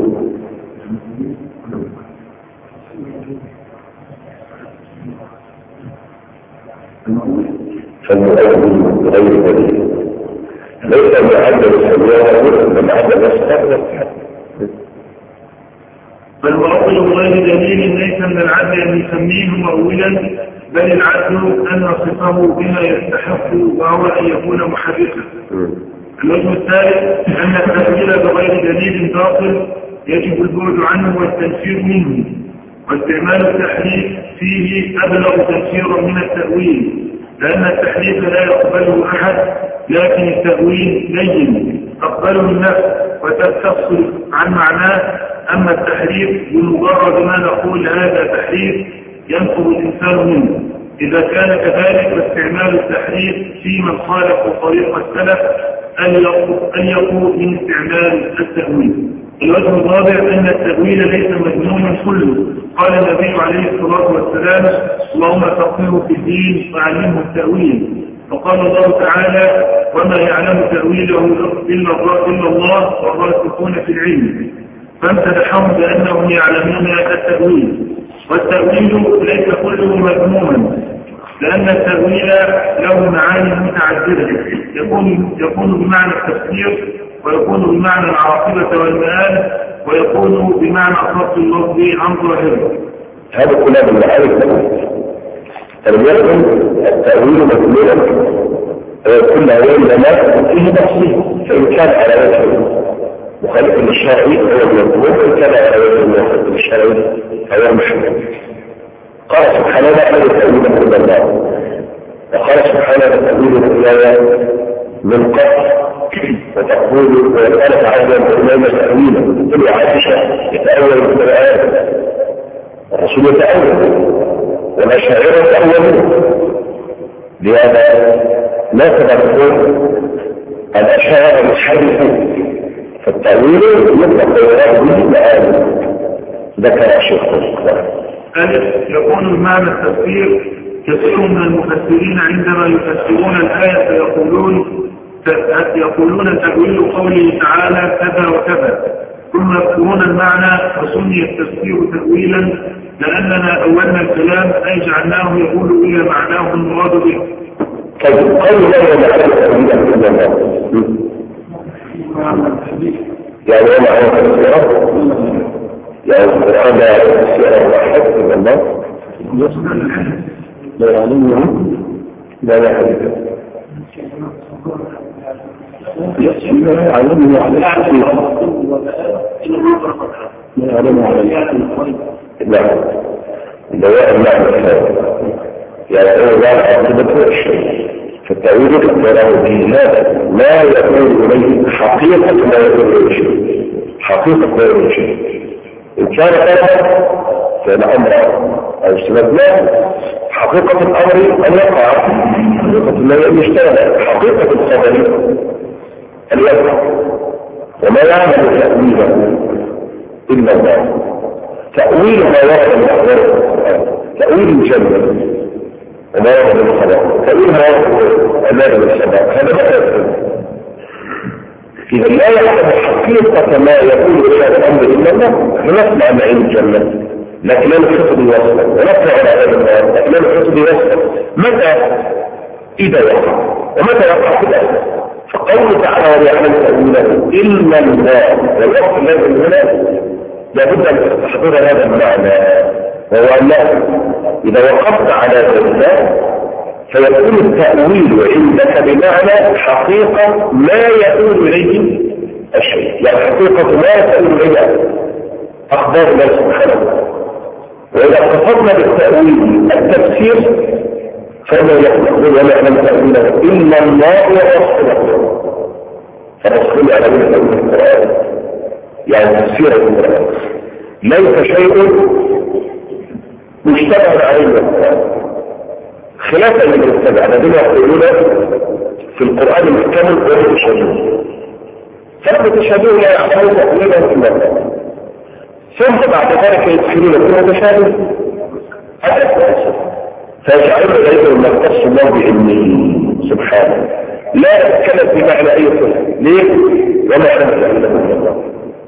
فالمؤول بغير دليل ليس من عدل السماوات من عدل السماوات. فالمؤول بغير دليل ليس من العدل أن يسميه مؤولا، بل العدل أن نصفه بما يستحق وهو أن يكون محرفا. الوجه الثالث أن التأويل بغير دليل باطل يجب البعد عنه والتنفير منه، واستعمال التحريف فيه أبلغ تنفيرا من التأويل، لأن التحريف لا يقبله أحد، لكن التأويل لين تقبله النفس وتستفصل عن معناه. أما التحريف بمجرد ما نقول هذا تحريف ينقض الإنسان منه. إذا كان كذلك فاستعمال التحريف في من خالف طريق السلف أن يقول من استعمال التأويل. الوجه الرابع أن التأويل ليس مجنونا كله. قال النبي عليه الصلاة والسلام اللهم فقهه في الدين وعلمه التأويل. فقال الله تعالى وما يعلم تأويله إلا الله والراسخون في العلم، فامتدحهم بأنهم يعلمون التأويل. والتأويل ليس كله مذموما، لأن التأويل له معاني متعددة، يكون يكون بمعنى التفسير، ويكون بمعنى العاقبة والمآل، ويكون بمعنى صرف اللفظ عن ظاهره. هذا كلام المعارف فليكن التأويل مذموما كل يوم لما فيه تفصيل، فإن كان على وجه مخالف للشرعي هو المذموم، وإن كان على وجه مخالف للشرعي فهو المحمود. قال سبحانه وتعالى التأويل من الله، وقال سبحانه التأويل الآيات من قبل، وتقول وقال تعالى الإمام تأويلا تقول عائشة يتأول القرآن، الرسول يتأول والأشاعرة يتأولون. لهذا لا تبقون الأشاعرة المحرفون، فالتأويل يطلق ويراد به الآن ذكر الشيخ ألف يكون بمعنى التفسير. كثير من المفسرين عندما يفسرون الآية فيقولون يقولون تأويل قوله تعالى كذا وكذا، ثم يذكرون المعنى فسمي التفسير تأويلا لأننا أولنا الكلام أي جعلناه يقول إلى معناه المراد به. طيب قالوا لا يمعنى تأويلا إلا الله يعني هو معنى تفسيره يعني القرآن لا تفسيره واحد إلا الله لا يعلمه لا يحدث لا يعلمه على الحقيقة لا يعلمه على الحقيقة لا دواء المعنى الثاني يعني هو لا عاقبة الشيء فالتأويل تقدره به هذا لا يكون إليه حقيقة ما يكون إليه شيء حقيقة ما يكون شيء إن كان هذا فالأمر أو استمدنا حقيقة الأمر أن يقع حقيقة ما يشتغل حقيقة الخبر أن يقع وما يعمل تأويله إلا الله تأويل ما وقع من أخبار القرآن تأويل الجنة وما وقع من الخبر تأويل ما وقع أمام السماء هذا ما يفهم إذا لا يعلم حقيقة ما يقول بشأن الأمر إلا الله فنسمع معين الجنة لكن لا نحط بوصفه ونسمع على هذا الأمر لكن لا نحط بوصفه متى إذا وقع ومتى يقع في الأسف فقوله تعالى ويعلم تأويله إلا الله والوقت الذي هنا لابد أن تحضر هذا المعنى وهو أنه إذا وقفت على ذلك فيكون التأويل عندك بمعنى حقيقة ما يؤول إليه الشيء يعني حقيقة ما يؤول إليه أخبار الله سبحانه وإذا اقتصدنا بالتأويل التفسير فإنه يقول ولا يعلم تأويله إلا الله ورسوله فرسول على من تأويل القرآن يعني تفسير القرآن ليس شيء مشتبه عليه القرآن خلافا للمتبع الذين يقولون في القرآن المحكم والمتشابه فالمتشابه لا يعلم تأويله إلا الله ثم بعد ذلك يدخلون في المتشابه هذا فيجعلون إليه ما اختص الله بعلمه سبحانه لا يتكلم بمعنى أي صفة ليه؟ وما يعلم تأويله إلا الله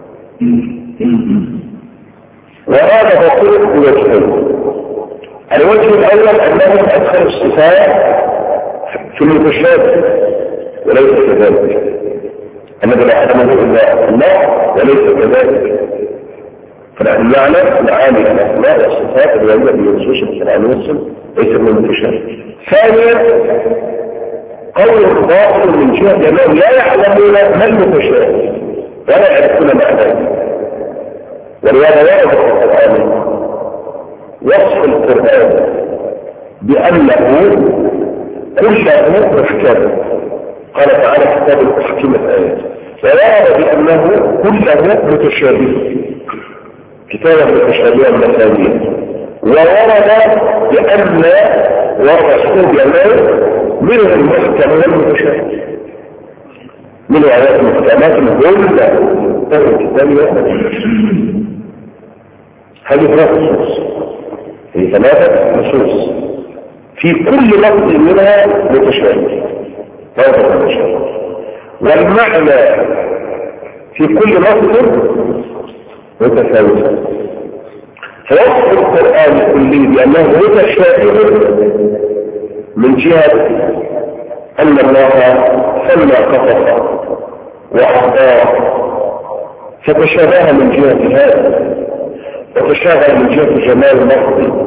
وهذا بطيء بوجهين الوجه الأول أنه أدخل الصفات في المتشابه وليس كذلك الذي لا يعلمه إلا الله وليس كذلك فنحن نعلم معاني الأسماء والصفات الواردة بنصوص القرآن والسنة ليس من المتشابه ثانيا قول باطل من جهة أنهم لا يعلمون ما المتشابه ولا يعرفون معناه ولهذا ورد في القرآن وصف القرآن بأنه كله محكم قال تعالى كتاب التحكيم الآيات وورد بأنه كله متشابه كتابا متشابها مثاليا وورد بأن والرسول بأنه منه المحكم والمتشابه من آيات المحكمات الغلة في الكتاب والسنة هذه ثلاث نصوص هي ثلاثة نصوص في كل لفظ منها متشابه ثلاثة متشابه والمعنى في كل لفظ متفاوت فوصف القرآن كله بأنه متشابه من جهة أن الله سمى قصصا وأخبار فتشابه من جهة هذا وتشابه من جهة جمال لفظه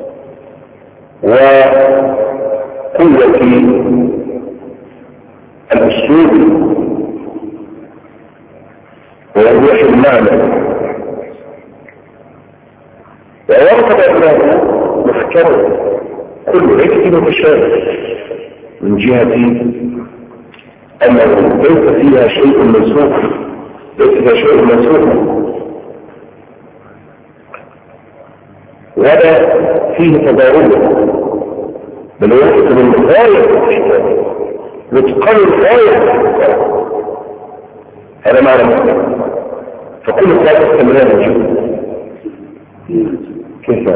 وقوة الأسلوب ووضوح المعنى وورد أنه محكم كل ليس متشابه من جهة أنه ليس فيها شيء منسوخ ليس فيها شيء منسوخ ولا فيه تضارب بل وقت من غاية متقن الغاية هذا معنى مختلف فكل ذلك استمرار وجود كيف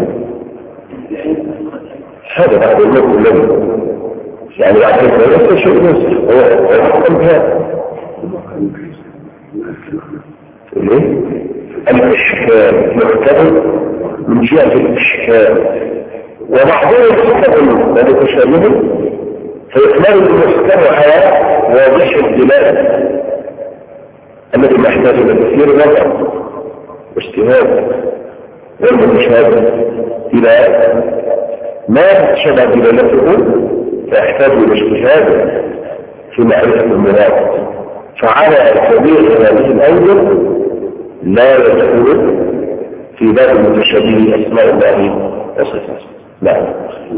هذا بعد الموت الذي يعني بعد الموت ليس شيء نسخ هو يحكم بهذا ليه؟ الإشكال محتمل من جهة الإشكال وبعضهم يحتمل ومتشابه فيحمل المحتمل على واضح الدلالة الذي يحتاج إلى كثير نظر واجتهاد والمتشابه إلى ما تشبه دلالته فيحتاج إلى اجتهاد في معرفة المراد فعلى سبيل هذه الأوجه لا يدخل في باب المتشابه أسماء الله وصفاته لا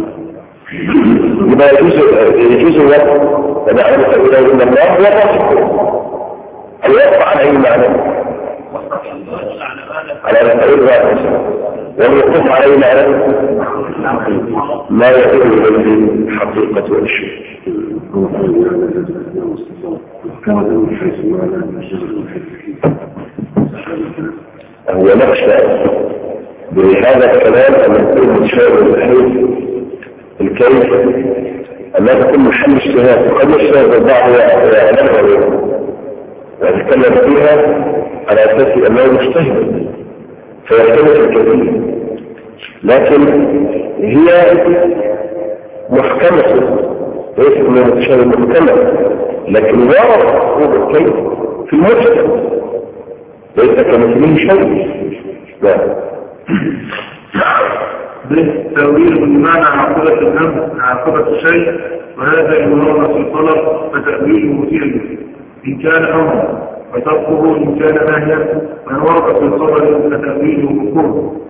لما يجوز يجوز الوقف ونعرف إلى أن الله وصفه الوقف على أي معنى على الفعل والفعل والوقوف على أي معنى ما يدل إليه حقيقة الشيء هو نخشى بهذا الكلام أن يكون متشابه بحيث الكيف أنها تكون محل اجتهاد وقد يشتهد البعض ويعلمها ويتكلم فيها على أساس أنه مجتهد فيختلف الكثير لكن هي محكمة ليس من المتشابه محكمة لكن ورد مفهوم الكيف في المجتمع ليس كمثله شيء لا بالتأويل بمعنى عقبة الأمر عقبة الشيء وهذا يمرض في الطلب فتأويله مثير إن كان أمر وتركه إن كان نهيا ويمرض في الخبر فتأويله مكروه